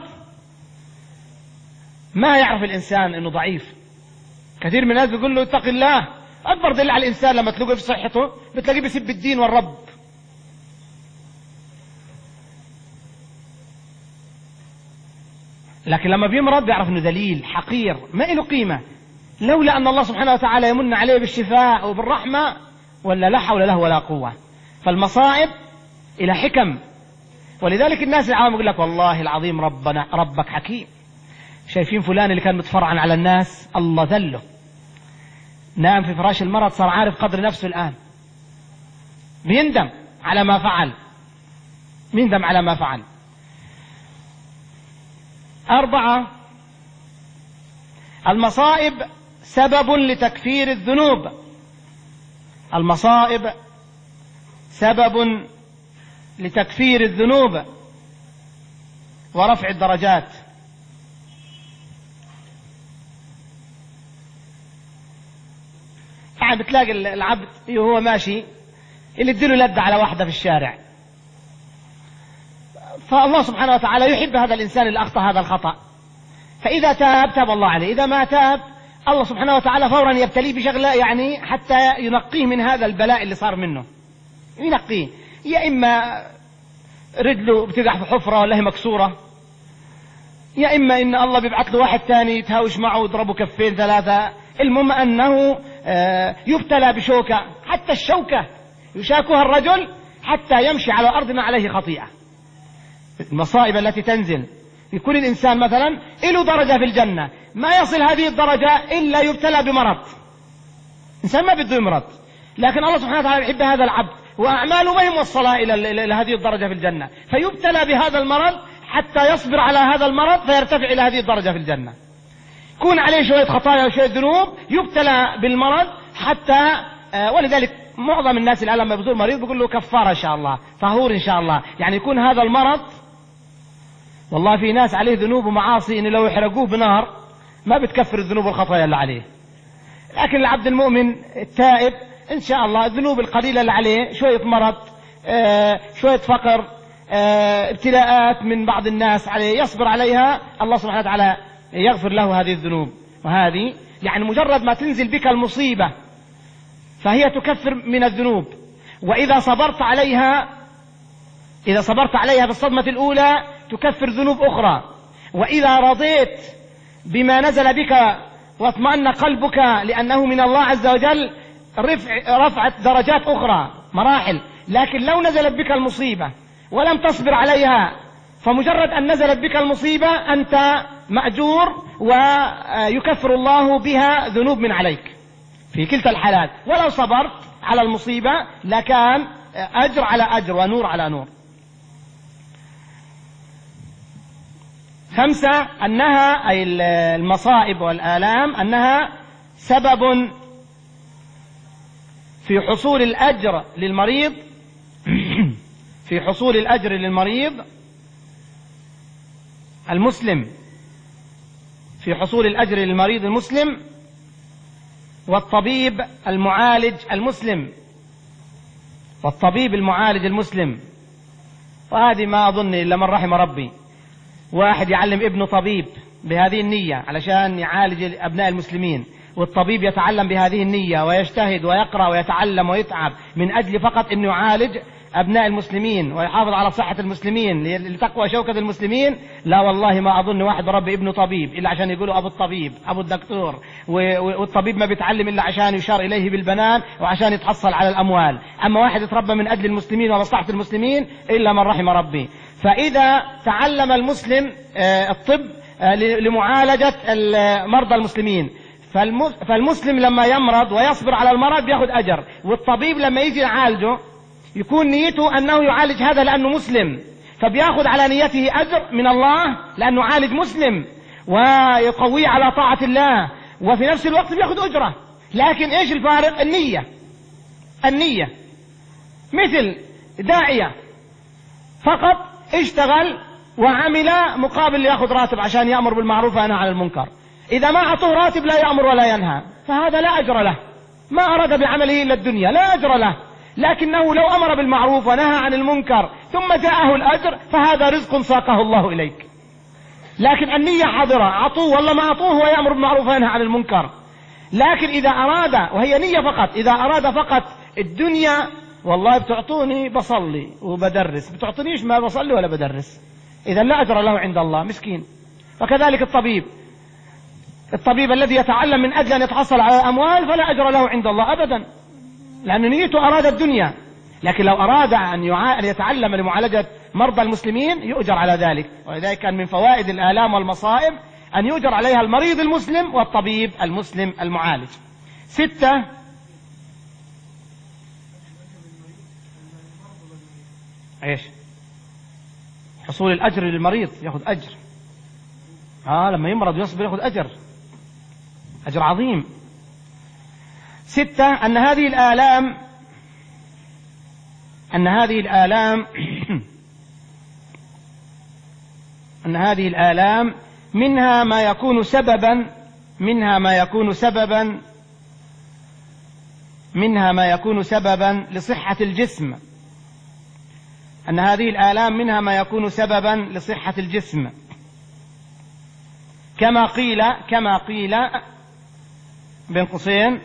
S1: ما يعرف الإنسان إنه ضعيف. كثير من الناس بيقول له اتق الله. أكبر دليل على الإنسان لما تلاقيه في صحته بتلاقيه بيسب الدين والرب. لكن لما بيمرض بيعرف إنه دليل حقير ما له قيمة، لولا أن الله سبحانه وتعالى يمن عليه بالشفاء وبالرحمة ولا لا حول له ولا قوة. فالمصائب إلى حكم، ولذلك الناس العوام يقول لك والله العظيم ربنا ربك حكيم. شايفين فلان اللي كان متفرعن على الناس الله ذله، نام في فراش المرض صار عارف قدر نفسه. الآن بيندم على ما فعل بيندم على ما فعل. أربعة، المصائب سبب لتكفير الذنوب. المصائب سبب لتكفير الذنوب ورفع الدرجات. يعني بتلاقي العبد وهو ماشي اللي يديله لدة على واحدة في الشارع، فالله سبحانه وتعالى يحب هذا الإنسان اللي أخطأ هذا الخطأ، فإذا تاب تاب الله عليه، إذا ما تاب الله سبحانه وتعالى فورا يبتليه بشغلة يعني حتى ينقيه من هذا البلاء اللي صار منه، ينقيه. يا إما رجله بتقع في حفرة ولا هي مكسورة، يا إما إن الله بيبعث له واحد تاني يتهاوش معه ويضربه كفين ثلاثة. المهم أنه يبتلى بشوكة، حتى الشوكة يشاكها الرجل حتى يمشي على الأرض ما عليه خطيئة. المصائب التي تنزل يكون الإنسان مثلا له درجة في الجنة، ما يصل هذه الدرجة إلا يبتلى بمرض. إنسان ما بده يمرض، لكن الله سبحانه وتعالى يحب هذا العبد وأعماله ما هي موصلة إلى هذه الدرجة في الجنة، فيبتلى بهذا المرض حتى يصبر على هذا المرض فيرتفع إلى هذه الدرجة في الجنة. يكون عليه شوية خطايا وشوية ذنوب يبتلى بالمرض حتى آه ولذلك معظم الناس الآن لما بيزور مريض بيقول له كفارة إن شاء الله، طهور إن شاء الله، يعني يكون هذا المرض. والله في ناس عليه ذنوب ومعاصي إن لو يحرقوه بنار ما بتكفر الذنوب والخطايا اللي عليه، لكن العبد المؤمن التائب إن شاء الله الذنوب القليلة اللي عليه شوية مرض آه شوية فقر آه ابتلاءات من بعض الناس عليه يصبر عليها، الله سبحانه وتعالى يغفر له هذه الذنوب. وهذه يعني مجرد ما تنزل بك المصيبة فهي تكفر من الذنوب، وإذا صبرت عليها إذا صبرت عليها بالصدمة الأولى تكفر ذنوب أخرى، وإذا رضيت بما نزل بك واطمأن قلبك لأنه من الله عز وجل رفع رفعت درجات أخرى مراحل. لكن لو نزلت بك المصيبة ولم تصبر عليها فمجرد أن نزلت بك المصيبة أنت مأجور ويكفر الله بها ذنوب من عليك في كلتا الحالات، ولو صبرت على المصيبة لكان أجر على أجر ونور على نور. خمسة أنها أي المصائب والآلام أنها سبب في حصول الأجر للمريض في حصول الأجر للمريض المسلم في حصول الأجر للمريض المسلم والطبيب المعالج المسلم والطبيب المعالج المسلم. وهذه ما أظن إلا من رحم ربي، واحد يعلم ابنه طبيب بهذه النية علشان يعالج أبناء المسلمين، والطبيب يتعلم بهذه النية ويجتهد ويقرأ ويتعلم ويتعب من أجل فقط أنه يعالج أبناء المسلمين ويحافظ على صحة المسلمين لتقوى شوكة المسلمين. لا والله ما أظن واحد ربي ابنه طبيب إلا عشان يقولوا أبو الطبيب أبو الدكتور، والطبيب ما بيتعلم إلا عشان يشار إليه بالبنان وعشان يتحصل على الأموال. أما واحد يتربى من أجل المسلمين ومصلحة المسلمين إلا من رحم ربي. فإذا تعلم المسلم الطب لمعالجة مرضى المسلمين فالمسلم لما يمرض ويصبر على المرض بياخد أجر، والطبيب لما يجي يعالجه يكون نيته أنه يعالج هذا لأنه مسلم فبياخد على نيته أجر من الله لأنه عالج مسلم ويقويه على طاعة الله، وفي نفس الوقت بياخد أجرة. لكن إيش الفارق؟ النية النية مثل داعية فقط اشتغل وعمل مقابل ياخذ راتب عشان يأمر بالمعروف وينهى عن المنكر، إذا ما أعطوه راتب لا يأمر ولا ينهى فهذا لا أجر له، ما أراد بعمله إلا الدنيا لا أجر له. لكنه لو أمر بالمعروف ونهى عن المنكر ثم جاءه الأجر فهذا رزق ساقه الله إليك. لكن النية حاضرة، أعطوه والله ما أعطوه هو يأمر بالمعروف وينهى عن المنكر. لكن إذا أراد وهي نية فقط، إذا أراد فقط الدنيا والله بتعطوني بصلي وبدرس، بتعطونيش ما بصلي ولا بدرس، إذا لا أجر له عند الله مسكين. وكذلك الطبيب الطبيب الذي يتعلم من أجل أن يتحصل على أموال فلا أجر له عند الله أبدا، لأن نيته أراد الدنيا. لكن لو أراد أن يتعلم لمعالجة مرضى المسلمين يؤجر على ذلك. ولذلك كان من فوائد الآلام والمصائب أن يؤجر عليها المريض المسلم والطبيب المسلم المعالج. ستة ايش؟ حصول الأجر للمريض يأخذ أجر، آه لما يمرض ويصبر يأخذ أجر أجر عظيم. ستة أن هذه الآلام أن هذه الآلام أن هذه الآلام منها ما يكون سببا منها ما يكون سببا منها ما يكون سببا لصحة الجسم أن هذه الآلام منها ما يكون سببا لصحة الجسم كما قيل كما قيل بين قوسين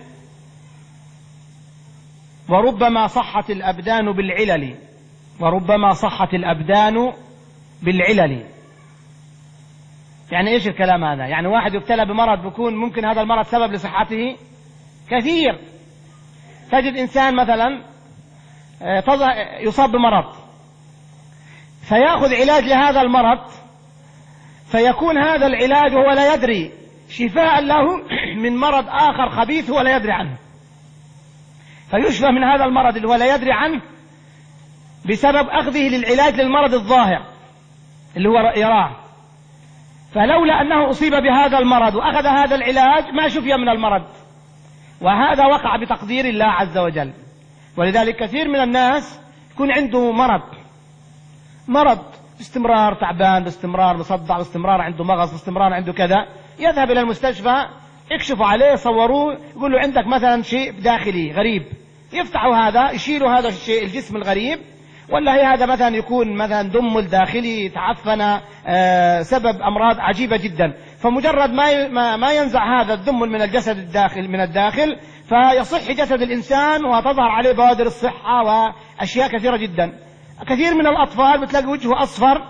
S1: وربما صحت الأبدان بالعلل وربما صحت الأبدان بالعلل. يعني إيش الكلام هذا؟ يعني واحد يبتلى بمرض بيكون ممكن هذا المرض سبب لصحته كثير. تجد إنسان مثلا يصاب بمرض فيأخذ علاج لهذا المرض فيكون هذا العلاج وهو لا يدري شفاء له من مرض آخر خبيث هو لا يدري عنه، فيشفى من هذا المرض اللي هو لا يدري عنه بسبب أخذه للعلاج للمرض الظاهر اللي هو يراه. فلولا أنه أصيب بهذا المرض وأخذ هذا العلاج ما شفي من المرض، وهذا وقع بتقدير الله عز وجل. ولذلك كثير من الناس يكون عنده مرض مرض باستمرار تعبان، باستمرار مصدع، باستمرار عنده مغص، باستمرار عنده كذا، يذهب إلى المستشفى يكشفوا عليه يصوروه يقولوا عندك مثلا شيء داخلي غريب، يفتحوا هذا يشيلوا هذا الشيء الجسم الغريب، ولا هي هذا مثلا يكون مثلا دم الداخلي تعفن آه سبب أمراض عجيبة جدا. فمجرد ما ما ينزع هذا الدم من الجسد الداخل من الداخل فيصح جسد الإنسان وتظهر عليه بوادر الصحة وأشياء كثيرة جدا. كثير من الأطفال بتلاقي وجهه أصفر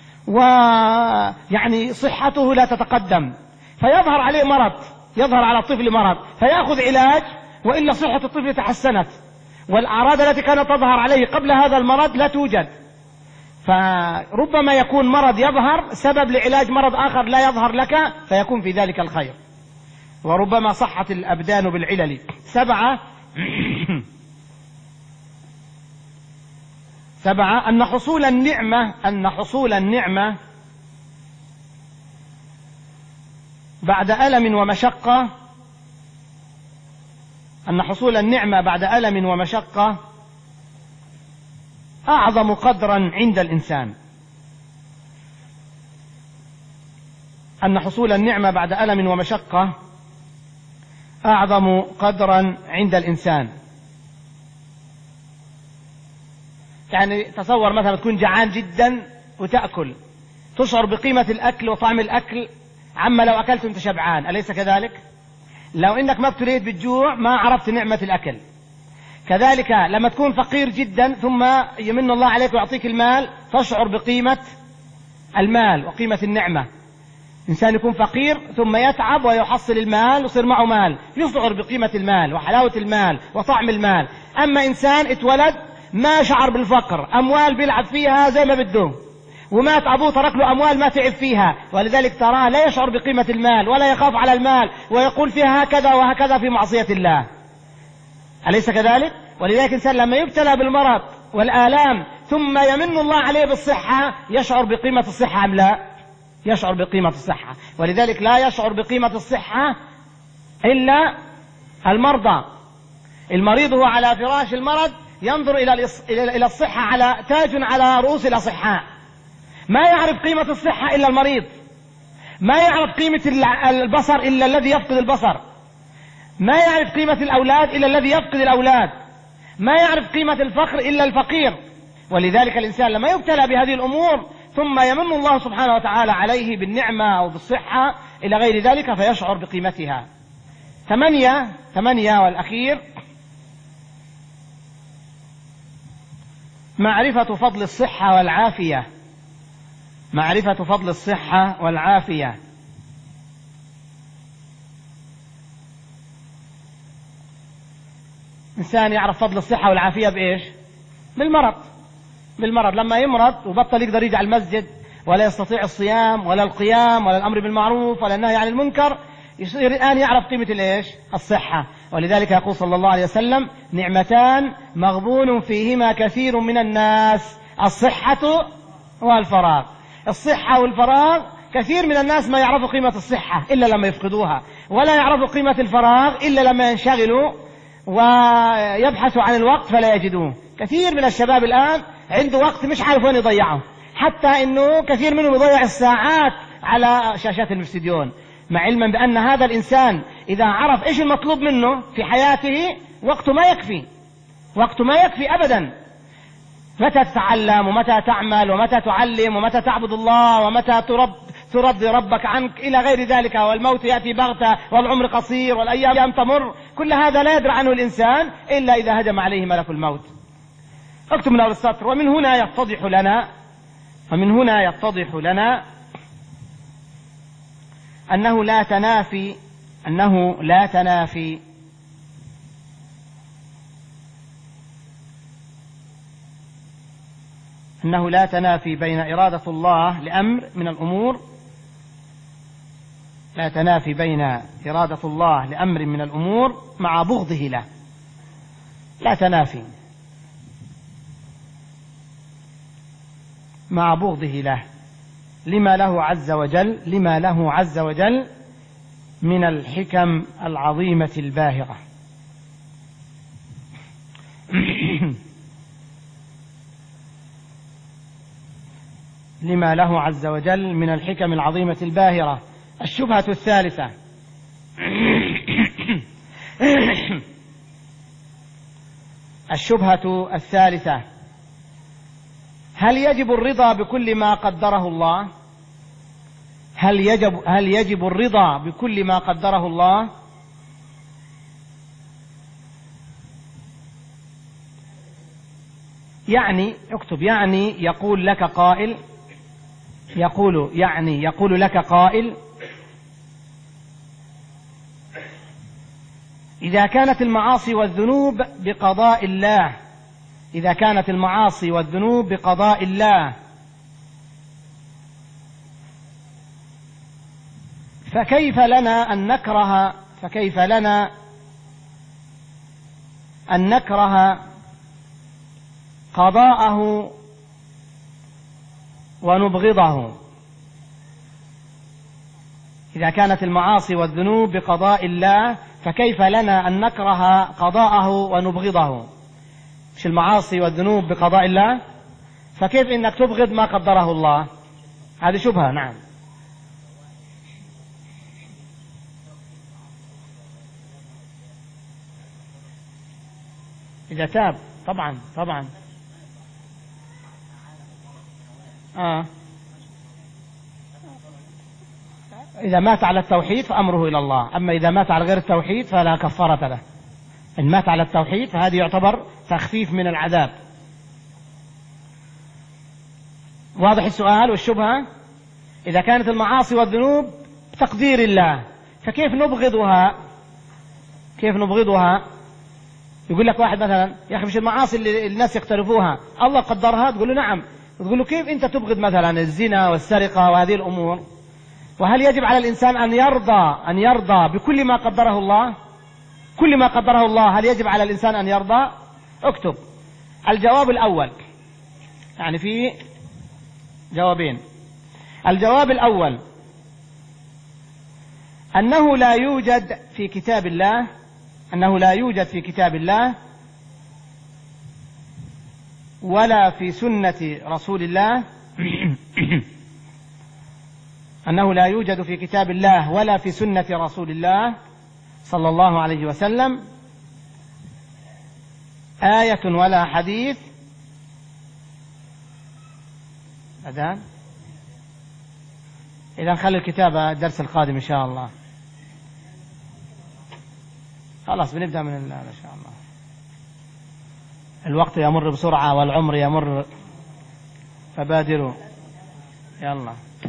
S1: ويعني صحته لا تتقدم، فيظهر عليه مرض، يظهر على الطفل مرض فيأخذ علاج وإلا صحة الطفل تحسنت، والأعراض التي كانت تظهر عليه قبل هذا المرض لا توجد. فربما يكون مرض يظهر سبب لعلاج مرض آخر لا يظهر لك فيكون في ذلك الخير. وربما صحت الأبدان بالعلل. سبعة سبعة أن حصول النعمة أن حصول النعمة بعد ألم ومشقة أن حصول النعمة بعد ألم ومشقة أعظم قدرا عند الإنسان. أن حصول النعمة بعد ألم ومشقة أعظم قدرا عند الإنسان. يعني تصور مثلا تكون جعان جدا وتأكل، تشعر بقيمة الأكل وطعم الأكل عما لو أكلت أنت شبعان، أليس كذلك؟ لو إنك ما ابتليت بالجوع ما عرفت نعمة الأكل. كذلك لما تكون فقير جدا ثم يمن الله عليك ويعطيك المال تشعر بقيمة المال وقيمة النعمة. إنسان يكون فقير ثم يتعب ويحصل المال ويصير معه مال يشعر بقيمة المال وحلاوة المال وطعم المال. أما إنسان اتولد ما شعر بالفقر، أموال بيلعب فيها زي ما بده، ومات أبوه ترك له أموال ما تعب فيها، ولذلك تراه لا يشعر بقيمة المال ولا يخاف على المال ويقول فيها هكذا وهكذا في معصية الله، أليس كذلك؟ ولذلك إنسان لما يبتلى بالمرض والآلام ثم يمن الله عليه بالصحة يشعر بقيمة الصحة أم لا؟ يشعر بقيمة الصحة. ولذلك لا يشعر بقيمة الصحة إلا المرضى. المريض هو على فراش المرض ينظر إلى الصحة على تاج على رؤوس الأصحاء. ما يعرف قيمة الصحة إلا المريض، ما يعرف قيمة البصر إلا الذي يفقد البصر، ما يعرف قيمة الأولاد إلا الذي يفقد الأولاد، ما يعرف قيمة الفقر إلا الفقير. ولذلك الإنسان لما يبتلى بهذه الأمور ثم يمن الله سبحانه وتعالى عليه بالنعمة أو بالصحة إلى غير ذلك فيشعر بقيمتها. ثمانية ثمانية والأخير معرفة فضل الصحة والعافية. معرفة فضل الصحة والعافية. إنسان يعرف فضل الصحة والعافية بإيش؟ بالمرض. بالمرض لما يمرض وبطل يقدر يجي على المسجد ولا يستطيع الصيام ولا القيام ولا الأمر بالمعروف ولا النهي عن المنكر يصير الآن يعرف قيمة الإيش؟ الصحة. ولذلك يقول صلى الله عليه وسلم نعمتان مغبون فيهما كثير من الناس الصحة والفراغ. الصحة والفراغ كثير من الناس ما يعرفوا قيمة الصحة إلا لما يفقدوها، ولا يعرفوا قيمة الفراغ إلا لما ينشغلوا ويبحثوا عن الوقت فلا يجدوه. كثير من الشباب الآن عنده وقت مش عارف وين يضيعه، حتى إنه كثير منهم يضيع الساعات على شاشات التلفزيون، مع علما بأن هذا الإنسان إذا عرف إيش المطلوب منه في حياته وقته ما يكفي، وقته ما يكفي أبدا. متى تتعلم ومتى تعمل ومتى تعلم ومتى تعبد الله ومتى ترد ترضي ربك عنك إلى غير ذلك، والموت يأتي بغتة والعمر قصير والأيام تمر، كل هذا لا يدري عنه الإنسان إلا إذا هجم عليه ملك الموت. اكتب من أول السطر. ومن هنا يتضح لنا ومن هنا يتضح لنا أنه لا تنافي أنه لا تنافي أنه لا تنافي بين إرادة الله لأمر من الأمور لا تنافي بين إرادة الله لأمر من الأمور مع بغضه له. لا تنافي مع بغضه له لما له عز وجل لما له عز وجل من الحكم العظيمة الباهرة. لما له عز وجل من الحكم العظيمة الباهرة. الشبهة الثالثة الشبهة الثالثة هل يجب الرضا بكل ما قدره الله؟ هل يجب هل يجب الرضا بكل ما قدره الله؟ يعني اكتب يعني يقول لك قائل يقول يعني يقول لك قائل إذا كانت المعاصي والذنوب بقضاء الله إذا كانت المعاصي والذنوب بقضاء الله فكيف لنا أن نكره فكيف لنا أن نكره قضاءه ونبغضه؟ إذا كانت المعاصي والذنوب بقضاء الله فكيف لنا أن نكره قضاءه ونبغضه؟ مش المعاصي والذنوب بقضاء الله، فكيف إنك تبغض ما قدره الله؟ هذه شبهة. نعم. إذا تاب طبعا طبعا آه. إذا مات على التوحيد فأمره إلى الله، أما إذا مات على غير التوحيد فلا كفارة له. إن مات على التوحيد فهذا يعتبر تخفيف من العذاب. واضح السؤال والشبهة؟ إذا كانت المعاصي والذنوب بتقدير الله فكيف نبغضها؟ كيف نبغضها؟ يقول لك واحد مثلا يا أخي مش المعاصي اللي الناس يقترفوها الله قدرها؟ تقول له نعم. تقول له كيف أنت تبغض مثلا الزنا والسرقة وهذه الأمور؟ وهل يجب على الإنسان أن يرضى أن يرضى بكل ما قدره الله؟ كل ما قدره الله هل يجب على الإنسان أن يرضى؟ اكتب. الجواب الأول، يعني في جوابين. الجواب الأول أنه لا يوجد في كتاب الله أنه لا يوجد في كتاب الله ولا في سنة رسول الله أنه لا يوجد في كتاب الله ولا في سنة رسول الله صلى الله عليه وسلم آية ولا حديث. أذان. إذا خلي الكتابة الدرس القادم إن شاء الله. خلاص بنبدأ من الله إن شاء الله. الوقت يمر بسرعة والعمر يمر فبادروا. يلا.